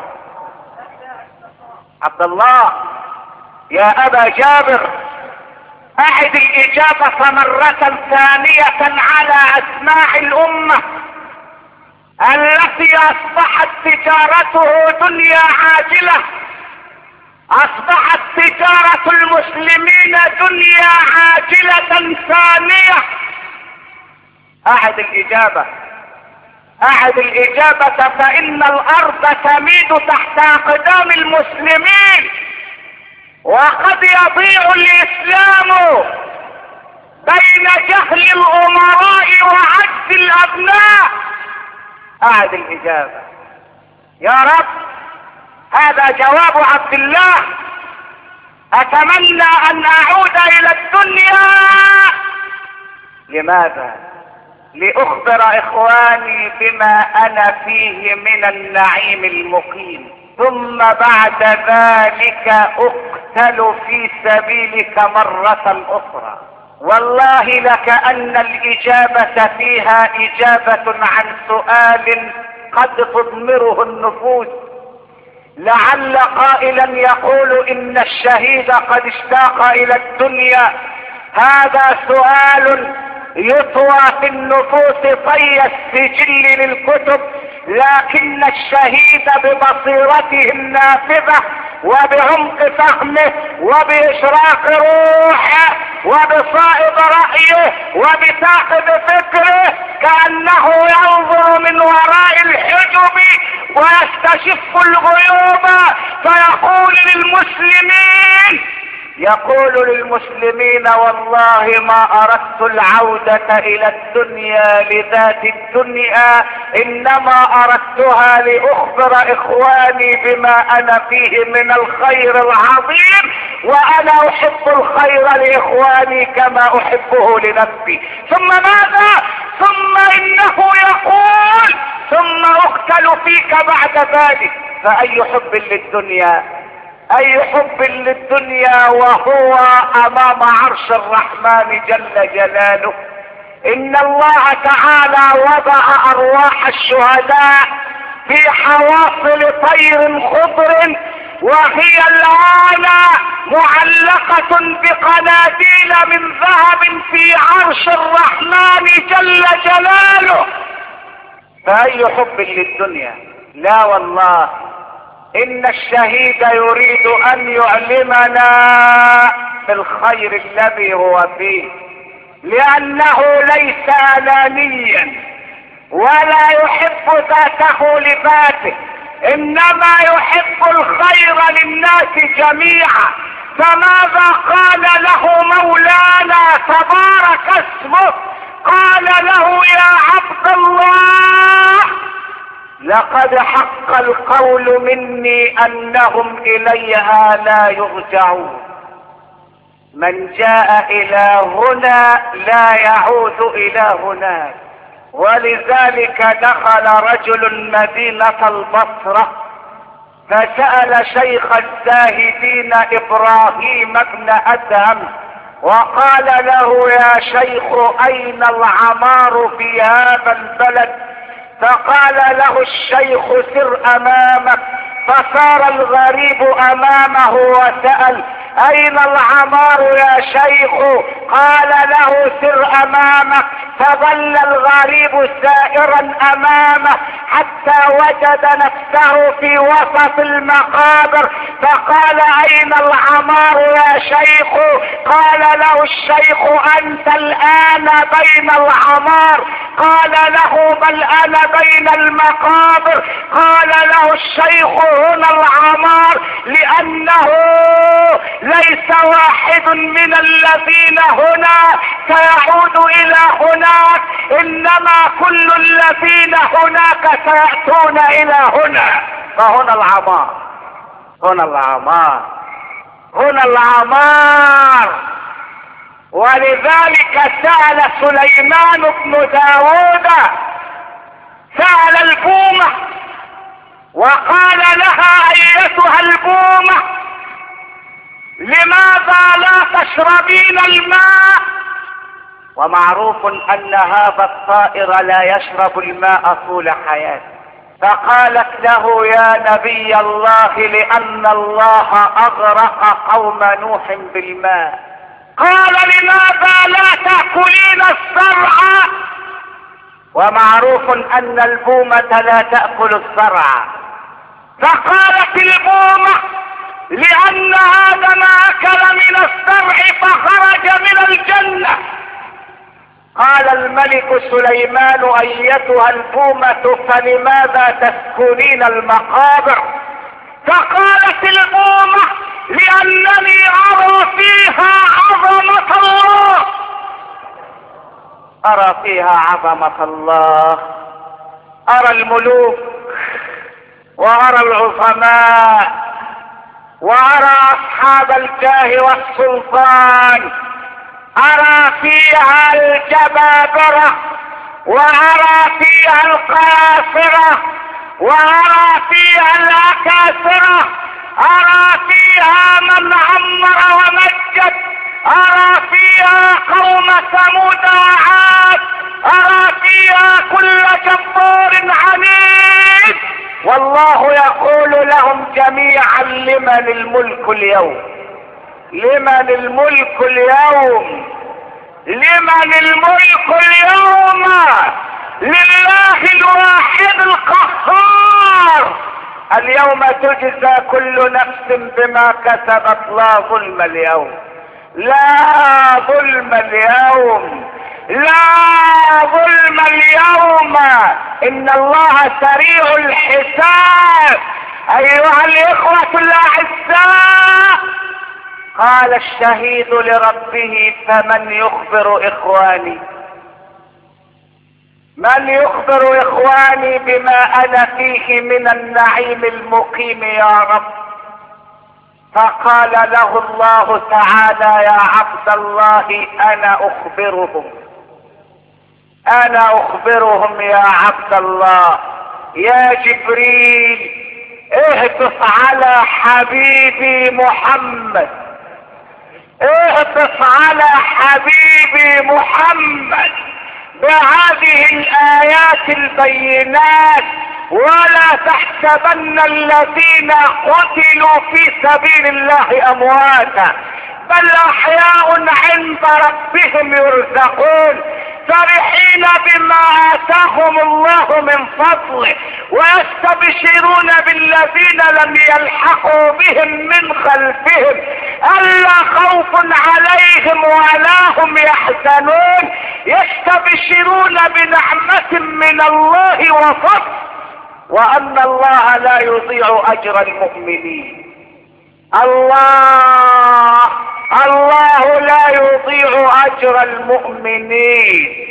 عبد الله يا أبا جابر، أعد الإجابة مرة ثانية على أسماع الأمة التي أصبحت تجارته دنيا عاجلة، أصبحت تجارة المسلمين دنيا عاجلة ثانية. أعد الإجابة، أعد الإجابة، فإن الأرض تميد تحت أقدام المسلمين، وقد يضيع الإسلام بين جهل الأمراء وعجز الأبناء. أعد الإجابة يا رب. هذا جواب عبد الله: أتمنى أن أعود إلى الدنيا. لماذا؟ لأخبر إخواني بما أنا فيه من النعيم المقيم، ثم بعد ذلك أقتل في سبيلك مرة أخرى. والله لكأن الإجابة فيها إجابة عن سؤال قد تضمره النفوس. لعل قائلا يقول إن الشهيد قد اشتاق إلى الدنيا. هذا سؤال يطوى في النفوس طي السجل للكتب، لكن الشهيد ببصيرته النافذة وبعمق فهمه وبإشراق روحه وبصائب رأيه وبثاقب فكره كأنه ينظر من وراء الحجب ويستشف الغيوب، يقول للمسلمين والله ما أردت العودة إلى الدنيا لذات الدنيا، إنما أردتها لأخبر إخواني بما أنا فيه من الخير العظيم، وأنا أحب الخير لإخواني كما أحبه لنفسي. ثم ماذا؟ ثم إنه يقول ثم أقتل فيك بعد ذلك. فأي حب للدنيا، أي حب للدنيا وهو أمام عرش الرحمن جل جلاله. إن الله تعالى وضع أرواح الشهداء في حواصل طير خضر، وهي الآن معلقة بقناديل من ذهب في عرش الرحمن جل جلاله. فأي حب للدنيا؟ لا والله، إن الشهيد يريد أن يعلمنا بالخير الذي هو فيه، لأنه ليس أنانيا ولا يحب ذاته لذاته، إنما يحب الخير للناس جميعا. فماذا قال له مولانا تبارك اسمه؟ قال له يا عبد الله لقد حق القول مني أنهم إليها لا يرجعون. من جاء إلى هنا لا يعود إلى هناك. ولذلك دخل رجل مدينة البصرة فسأل شيخ الزاهدين إبراهيم بن أدهم وقال له يا شيخ أين العمار في هذا البلد؟ فقال له الشيخ سر أمامك. فصار الغريب أمامه وسأل أين العمار يا شيخ؟ قال له سر أمامك. فظل الغريب سائرا أمامه حتى وجد نفسه في وسط المقابر، فقال أين العمار يا شيخ؟ قال له الشيخ أنت الآن بين العمار. قال له بل أنا بين المقابر. قال له الشيخ هنا العمار، لأنه ليس واحد من الذين هنا سيعود إلى هناك، إنما كل الذين هناك سيأتون إلى هنا. فهنا العمار، هنا العمار، هنا العمار. ولذلك سأل سليمان بن داود، سأل البومة وقال لها أيتها البومة لماذا لا تشربين الماء؟ ومعروف أن هذا الطائر لا يشرب الماء طول حياته. فقالت له يا نبي الله لأن الله أغرق قوم نوح بالماء. قال لماذا لا تأكلين الزرع؟ ومعروف أن البومة لا تأكل الزرع. فقالت البومة لأن آدم أكل من الزرع فخرج من الجنة. قال الملك سليمان أيتها البومة فلماذا تسكنين المقابر؟ فقالت البومة لأنني أرى فيها عظمة الله. أرى فيها عظمة الله، أرى الملوك وأرى العظماء وأرى أصحاب الجاه والسلطان، أرى فيها الجبابرة وأرى فيها القاصرة وأرى فيها الأكاسرة، أرى فيها من عمر ومجد، أرى فيها قوم ثمود وعاد، أرى فيها كل جبار عنيد. والله يقول لهم جميعا: لمن الملك اليوم؟ لمن الملك اليوم؟ لمن الملك اليوم؟ لله الواحد القهار. اليوم تجزى كل نفس بما كسبت، لا ظلم اليوم، لا ظلم اليوم، لا ظلم اليوم. ان الله سريع الحساب. ايها الاخوة الاعزاء، قال الشهيد لربه: فمن يخبر اخواني؟ من يخبر اخواني بما انا فيه من النعيم المقيم يا رب؟ فقال له الله تعالى: يا عبد الله، انا اخبرهم، انا اخبرهم يا عبد الله. يا جبريل، اهبط على حبيبي محمد، اهبط على حبيبي محمد بهذه الآيات البينات، ولا تحسبن الذين قتلوا في سبيل الله أمواتا، بل أحياء عند ربهم يرزقون، فرحين بما آتاهم الله من فضله، ويستبشرون بالذين لم يلحقوا بهم من خلفهم ألا خوف عليهم ولا هم يحزنون، يستبشرون بنعمة من الله وفضل، وأن الله لا يضيع أجر المؤمنين. الله لا يضيع اجر المؤمنين.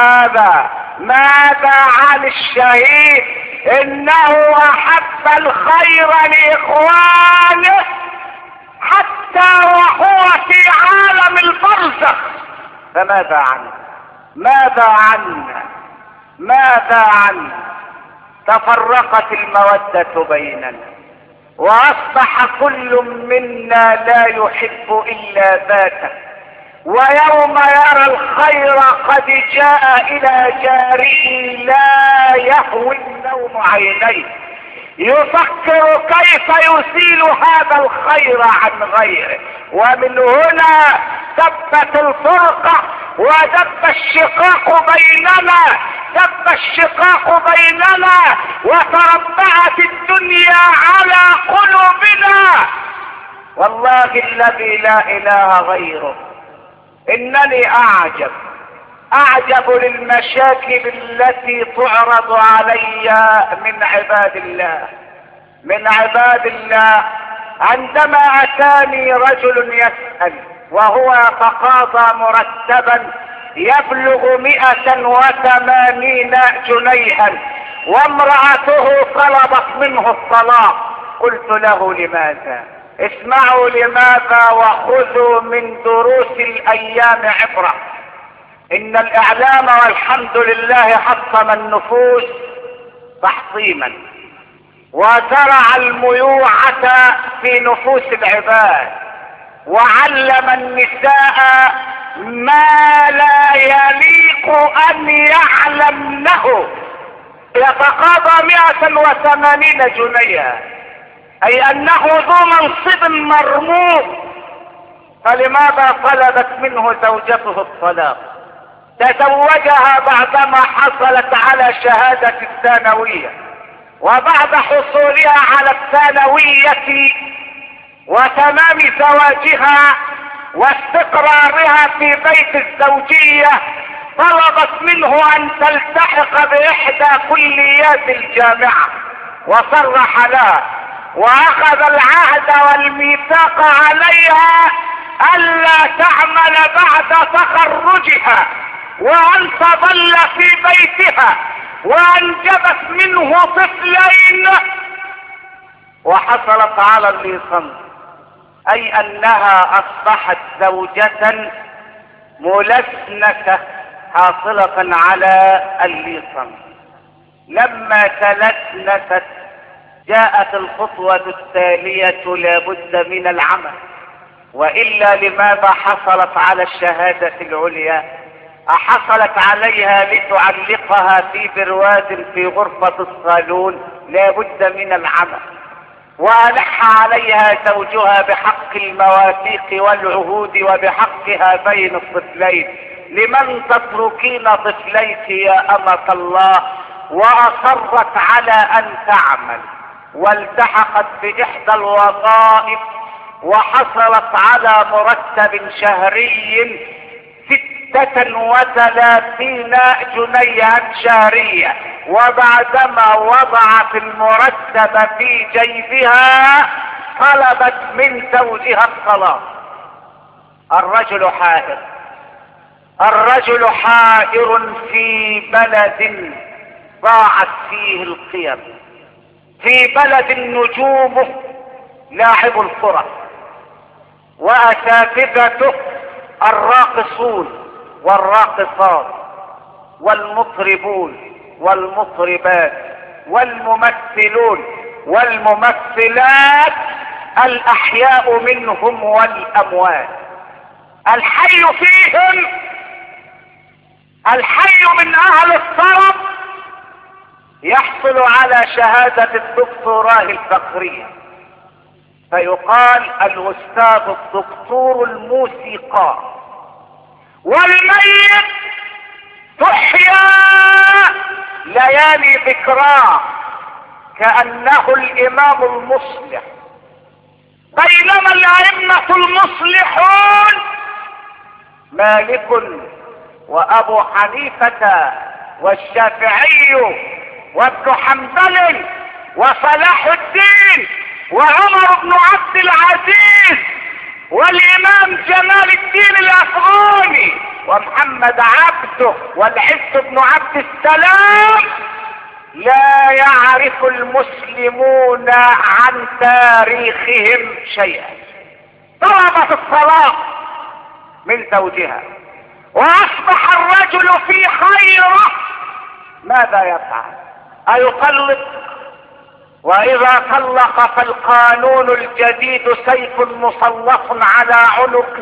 ماذا عن الشهيد؟ انه احب الخير لاخوانه حتى وهو في عالم البرزخ. فماذا عنه؟ ماذا عنه؟ تفرقت المودة بيننا، واصبح كل منا لا يحب الا ذاته، ويوم يرى الخير قد جاء الى جاره لا يهوي النوم عينيه، يفكر كيف يزيل هذا الخير عن غيره. ومن هنا دبت الفرقة ودب الشقاق بيننا، وتربعت الدنيا على قلوبنا. والله الذي لا اله غيره انني اعجب للمشاكل التي تعرض علي من عباد الله. عندما اتاني رجل يسأل وهو يتقاضى مرتبا يبلغ 180 جنيها، وامرأته طلبت منه الطلاق، قلت له: لماذا؟ اسمعوا لماذا وخذوا من دروس الايام عبرة. ان الاعلام والحمد لله حطم النفوس تحطيما، وزرع الميوعة في نفوس العباد، وعلم النساء ما لا يليق ان يعلمنه. يتقاضى 180 جنيها، اي انه ذو منصب مرموق، فلماذا طلبت منه زوجته الطلاق؟ تزوجها بعدما حصلت على شهادة الثانوية، وبعد حصولها على الثانوية وتمام زواجها واستقرارها في بيت الزوجية طلبت منه ان تلتحق باحدى كليات الجامعة، وصرح لها واخذ العهد والميثاق عليها الا تعمل بعد تخرجها، وان تظل في بيتها، وانجبت منه طفلين وحصلت على الليسانس، اي انها اصبحت زوجة ملسنة حاصلة على الليصم. لما تلتنست جاءت الخطوة التالية: لابد من العمل، وإلا لماذا حصلت على الشهادة العليا؟ أحصلت عليها لتعلقها في برواز في غرفة الصالون؟ لابد من العمل. وألح عليها زوجها بحق المواثيق والعهود وبحق هذين الطفلين: لمن تتركين طفليك يا أمة الله؟ وأصرت على أن تعمل، والتحقت بإحدى الوظائف وحصلت على مرتب شهري 36 جنيها شهرية. وبعدما وضعت المرتب في جيبها طلبت من زوجها الطلاق. الرجل حائر في بلد ضاعت فيه القيم، في بلد نجومه لاعب الكرة وأساتذته الراقصون والراقصات والمطربون والمطربات والممثلون والممثلات، الأحياء منهم والأموات. الحي فيهم، الحي من أهل الطرب يحصل على شهادة الدكتوراه الفقرية، فيقال الأستاذ الدكتور الموسيقار. والميت تحيا ليالي ذكراه كأنه الإمام المصلح، بينما الأئمة المصلحون مالك وأبو حنيفة والشافعي وابن حنبل وصلاح الدين وعمر بن عبد العزيز والإمام جمال الدين الأفغاني ومحمد عبده والعز بن عبد السلام. لا يعرف المسلمون عن تاريخهم شيئا. طلبت الطلاق من زوجها وأصبح الرجل في حيرة، ماذا يفعل؟ أيطلق؟ وإذا طلق فالقانون الجديد سيف مسلط على عنقه،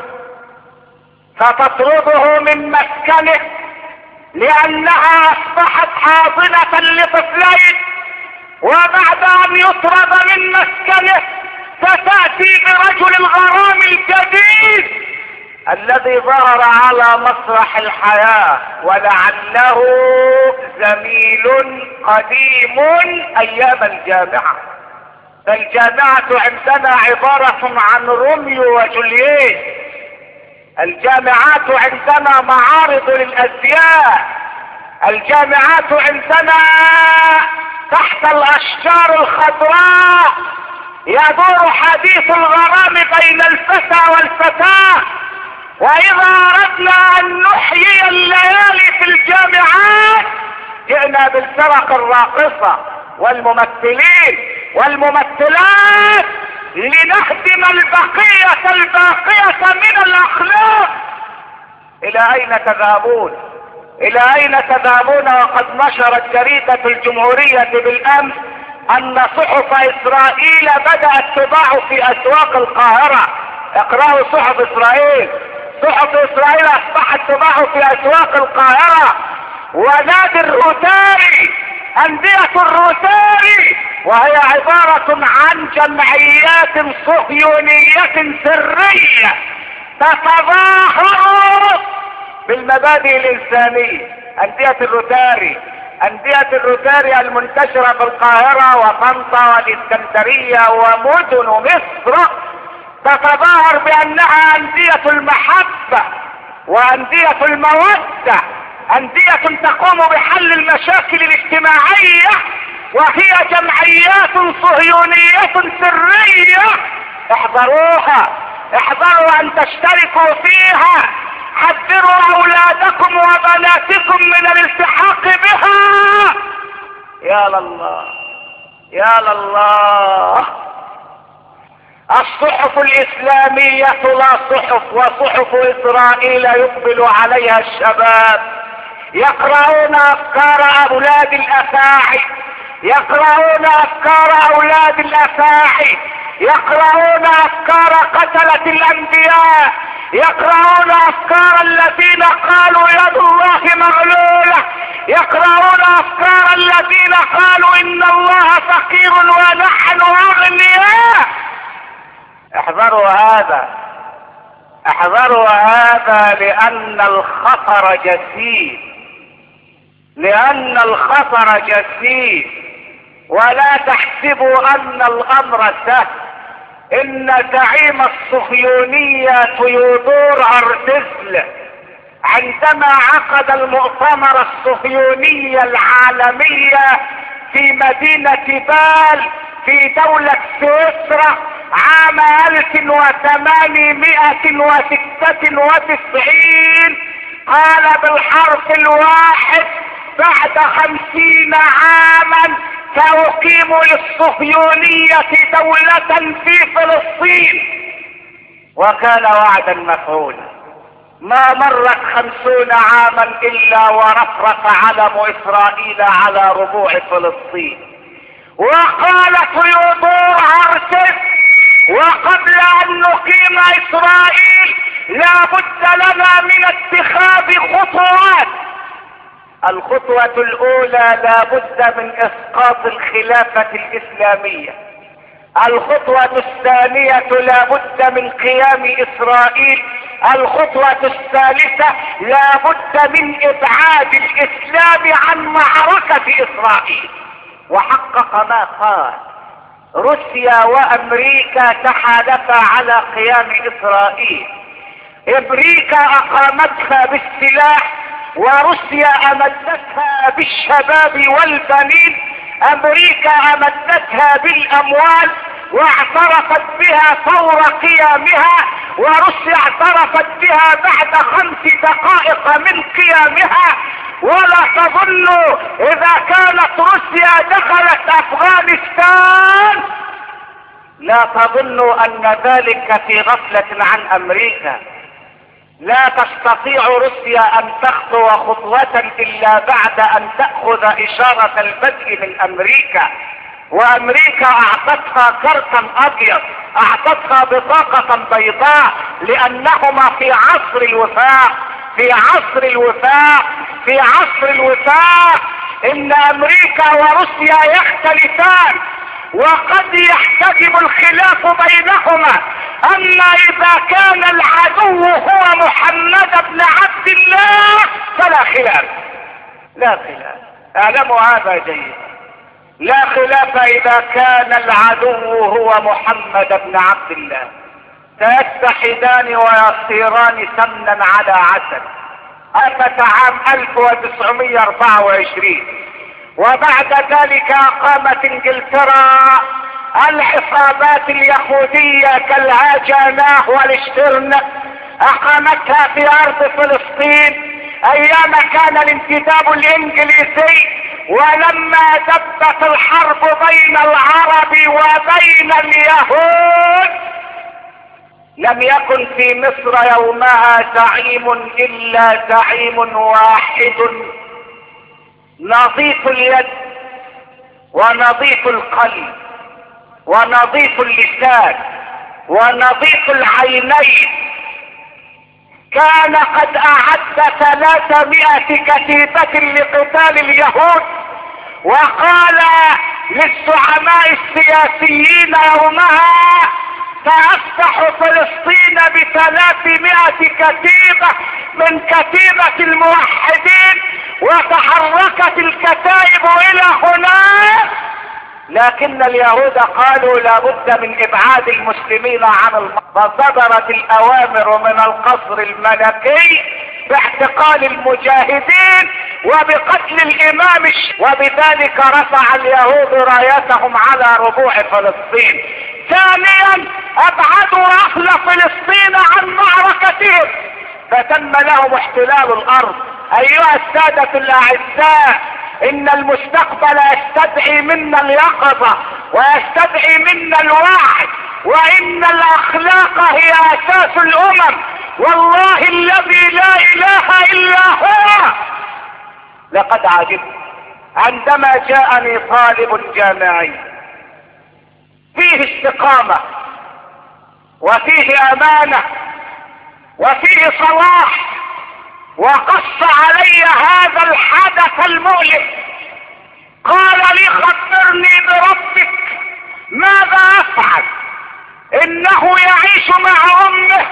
فتطرده من مسكنه لأنها أصبحت حاضنة لطفلين، وبعد أن يطرد من مسكنه ستأتي برجل الغرام الجديد الذي ظهر على مسرح الحياة، ولعله زميل قديم أيام الجامعة. فالجامعة عندنا عبارة عن روميو وجولييت. الجامعات عندنا معارض للأزياء. الجامعات عندنا تحت الأشجار الخضراء يدور حديث الغرام بين الفتى والفتاة. وإذا أردنا أن نحيي الليالي في الجامعات جئنا بالفرق الراقصة والممثلين والممثلات لنهدم الباقية من الأخلاق. إلى أين تذهبون؟ إلى أين تذهبون؟ وقد نشرت جريدة الجمهورية بالأمس أن صحف إسرائيل بدأت تباع في أسواق القاهرة. اقرأوا صحف إسرائيل. صحف إسرائيل أصبحت تباع في أسواق القاهرة. ونادي الروتاري، أندية الروتاري، وهي عبارة عن جمعيات صهيونية سرية تتظاهر بالمبادئ الإنسانية. أندية الروتاري المنتشرة في القاهرة وطنطا والإسكندرية ومدن مصر تتظاهر بأنها أندية المحبة وأندية المودة، أندية تقوم بحل المشاكل الاجتماعية، وهي جمعيات صهيونية سرية. احذروها، احذروا أن تشتركوا فيها. حذروا أولادكم وبناتكم من الالتحاق بها. يا لله يا لله. الصحف الإسلامية لا صحف، وصحف إسرائيل يقبل عليها الشباب يقرؤون افكار اولاد الافاعي، يقرؤون افكار اولاد الافاعي، يقرؤون افكار قتلة الانبياء، يقرؤون افكار الذين قالوا يد الله مغلولة، يقرؤون افكار الذين قالوا ان الله فقير ونحن اغنياء. احذروا هذا، احذروا هذا، لان الخطر جسيم، لان الخطر جسيم. ولا تحسبوا ان الامر سهل. ان زعيم الصهيونية تيودور هرتزل عندما عقد المؤتمر الصهيوني العالمي في مدينة بال في دولة سويسرا عام 1896 قال بالحرف الواحد: بعد 50 عاما سأقيم للصهيونية دولة في فلسطين. وكان وعدا مفعولا. ما مرت 50 عاما الا ورفرف علم اسرائيل على ربوع فلسطين. وقال تيودور هرتز: وقبل ان نقيم اسرائيل لا بد لنا من اتخاذ خطوات. الخطوة الاولى لا بد من اسقاط الخلافة الاسلامية. الخطوة الثانية لا بد من قيام اسرائيل. الخطوة الثالثة لا بد من ابعاد الاسلام عن معركة اسرائيل. وحقق ما قال. روسيا وامريكا تحالفا على قيام اسرائيل. امريكا اقامتها بالسلاح وروسيا امدتها بالشباب والبنين. امريكا امدتها بالاموال واعترفت بها فور قيامها، وروسيا اعترفت بها بعد 5 دقائق من قيامها. ولا تظنوا اذا كانت روسيا دخلت افغانستان لا تظنوا ان ذلك في غفلة عن امريكا. لا تستطيع روسيا ان تخطو خطوة الا بعد ان تأخذ اشارة البدء من امريكا. وامريكا اعطتها كرتا ابيض، اعطتها بطاقة بيضاء، لانهما في عصر الوفاق، في عصر الوفاق، في عصر الوفاق. ان امريكا وروسيا يختلفان، وقد يحتجب الخلاف بينهما. اما اذا كان العدو هو محمد بن عبد الله فلا خلاف، لا خلاف. اعلموا هذا جيدا، لا خلاف اذا كان العدو هو محمد بن عبد الله. سيتحدان ويصيران سمنا على عسل. آفة عام 1924. وبعد ذلك اقامت انجلترا العصابات اليهودية كالهاجاناه والشترن، اقامتها في ارض فلسطين ايام كان الانتداب الانجليزي. ولما دبت الحرب بين العرب وبين اليهود لم يكن في مصر يومها زعيم الا زعيم واحد نظيف اليد ونظيف القلب ونظيف اللسان ونظيف العينين. كان قد اعد 300 كتيبة لقتال اليهود، وقال للزعماء السياسيين يومها: سأفتح فلسطين ب300 كتيبة من كتيبة الموحدين. وتحركت الكتائب الى هناك، لكن اليهود قالوا لا بد من ابعاد المسلمين عن المنطقة. فصدرت الاوامر من القصر الملكي باعتقال المجاهدين وبقتل الامام وبذلك رفع اليهود رايتهم على ربوع فلسطين. ثانيا ابعدوا اهل فلسطين عن معركتهم، فتم لهم احتلال الارض. ايها السادة الاعزاء، ان المستقبل يستدعي منا اليقظة ويستدعي منا الوعي، وان الاخلاق هي اساس الامم. والله الذي لا اله الا هو لقد عجبت عندما جاءني طالب جامعي فيه استقامة وفيه امانة وفيه صلاح، وقص علي هذا الحدث المؤلم. قال لي خبرني بربك، ماذا افعل؟ انه يعيش مع امه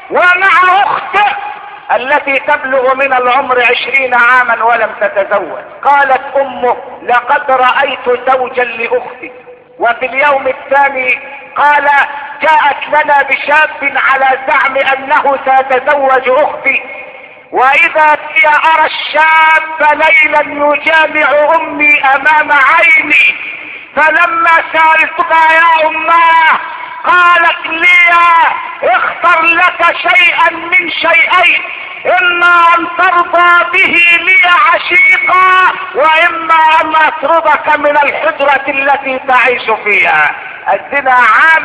ومع اخته التي تبلغ من العمر 20 عاما ولم تتزوج. قالت امه لقد رأيت زوجا لاختي. وفي اليوم الثاني قال جاءت لنا بشاب على زعم انه سيتزوج اختي، واذا بي ارى الشاب ليلا يجامع امي امام عيني. فلما سألتها يا اماه قالت لي اختر لك شيئا من شيئين، اما ان ترضى به لي عشيقا واما ان اطردك من الحجرة التي تعيش فيها. الزنا عم،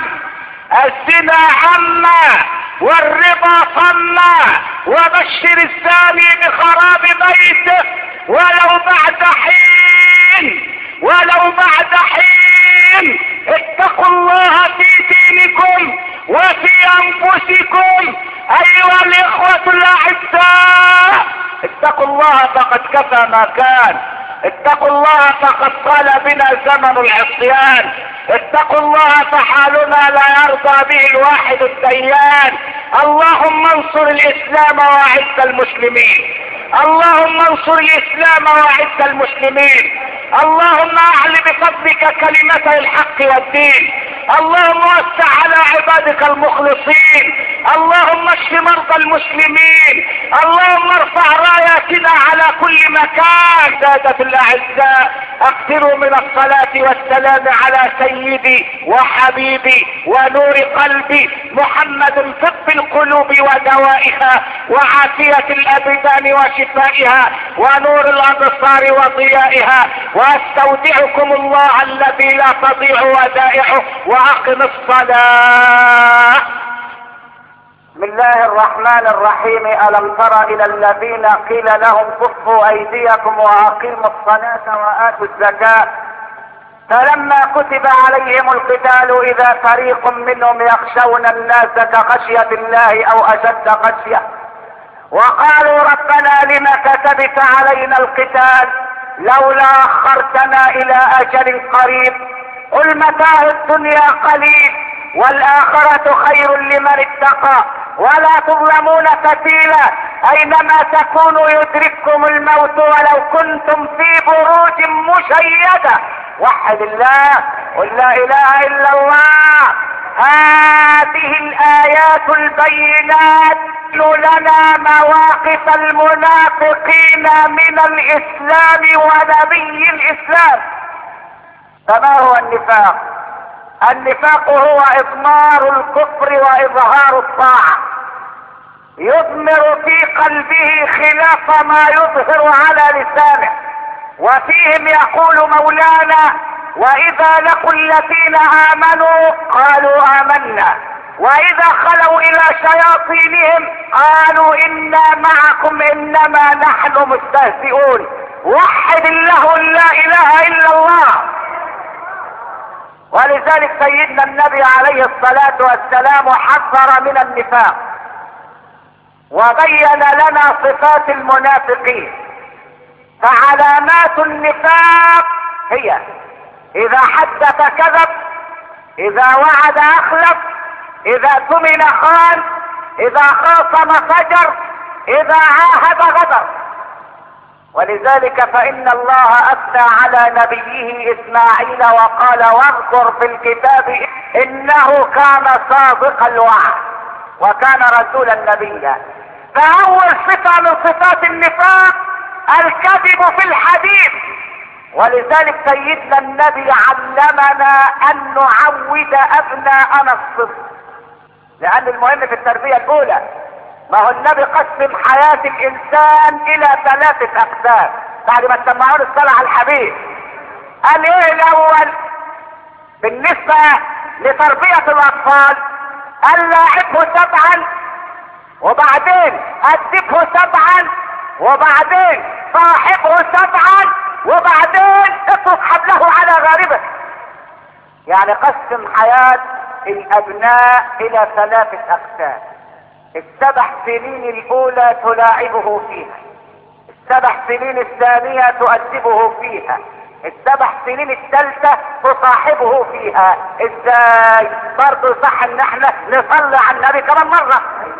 الزنا عما، والربا طمع، وبشر الزاني بخراب بيته ولو بعد حين، ولو بعد حين. اتقوا الله في دينكم وفي انفسكم ايها الاخوة الاعزاء. اتقوا الله فقد كفى ما كان، اتقوا الله فقد طال بنا زمن العصيان، اتقوا الله فحالنا لا يرضى به الواحد الديان. اللهم انصر الاسلام واعز المسلمين، اللهم انصر الاسلام واعز المسلمين، اللهم اعل بفضلك كلمة الحق والدين، اللهم وسع على عبادك المخلصين، اللهم اشف مرضى المسلمين، اللهم ارفع راياتنا على كل مكان. سادة الاعزاء، اكثروا من الصلاة والسلام على سيدي وحبيبي ونور قلبي محمد، طب القلوب ودوائها وعافية الابدان وشفائها ونور الابصار وضيائها. واستودعكم الله الذي لا تضيع ودائعه، واقم الصلاة. بسم الله الرحمن الرحيم. ألم تر إلى الذين قيل لهم كفوا أيديكم وأقيموا الصلاة وآتوا الزكاة فلما كتب عليهم القتال إذا فريق منهم يخشون الناس كخشية الله أو أشد خشية وقالوا ربنا لم كتبت علينا القتال لولا أخرتنا إلى أجل قريب قل متاع الدنيا قليل والآخرة خير لمن اتقى ولا تظلمون فتيلا أينما تكونوا يدرككم الموت ولو كنتم في بروج مشيدة. وحد الله، قل لا إله إلا الله. هذه الآيات البينات لنا مواقف المنافقين من الإسلام ونبي الإسلام. فما هو النفاق؟ النفاق هو إضمار الكفر وإظهار الطاعة، يضمر في قلبه خلاف ما يظهر على لسانه. وفيهم يقول مولانا وإذا لقوا الذين آمنوا قالوا آمنا وإذا خلوا إلى شياطينهم قالوا إنا معكم إنما نحن مستهزئون. وحد الله لا إله إلا الله. ولذلك سيدنا النبي عليه الصلاة والسلام حذر من النفاق وبين لنا صفات المنافقين. فعلامات النفاق هي إذا حدث كذب، إذا وعد أخلف، إذا اؤتمن خان، إذا خاصم فجر، إذا عاهد غدر. ولذلك فإن الله أثنى على نبيه إسماعيل وقال واذكر في الكتاب إنه كان صادق الوعد وكان رسولا نبيا. فأول صفة من صفات النفاق الكذب في الحديث. ولذلك سيدنا النبي علمنا أن نعود أبناءنا الصدق، لأن المهم في التربية الأولى. ما هو النبي قسم حياة الإنسان إلى 3 أقسام بعد ما تسمعون الصلاة على الحبيب. قال إيه الأول بالنسبة لتربية الأطفال؟ قال لاعبه 7 وبعدين أدبه 7 وبعدين صاحبه 7 وبعدين اترك حبله على غاربه. يعني قسم حياة الابناء الى 3 اقسام. ال7 سنين الاولى تلاعبه فيها، ال7 سنين الثانية تؤدبه فيها، ال7 سنين الثالثة تصاحبه فيها. ازاي؟ برضه صح ان احنا نصلي على النبي كمان مرة.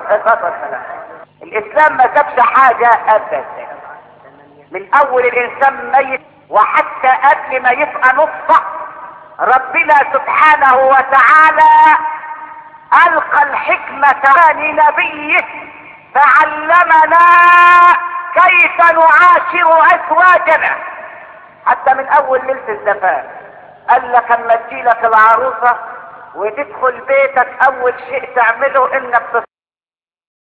الاسلام ما سابش حاجة ابدا. من اول الانسان ميت وحتى قبل ما يبقى نطفة ربنا سبحانه وتعالى القى الحكمة عن نبيه فعلمنا كيف نعاشر ازواجنا. حتى من اول ليلة الزفاف قال لك اما تجيلك العروسة وتدخل بيتك اول شيء تعمله انك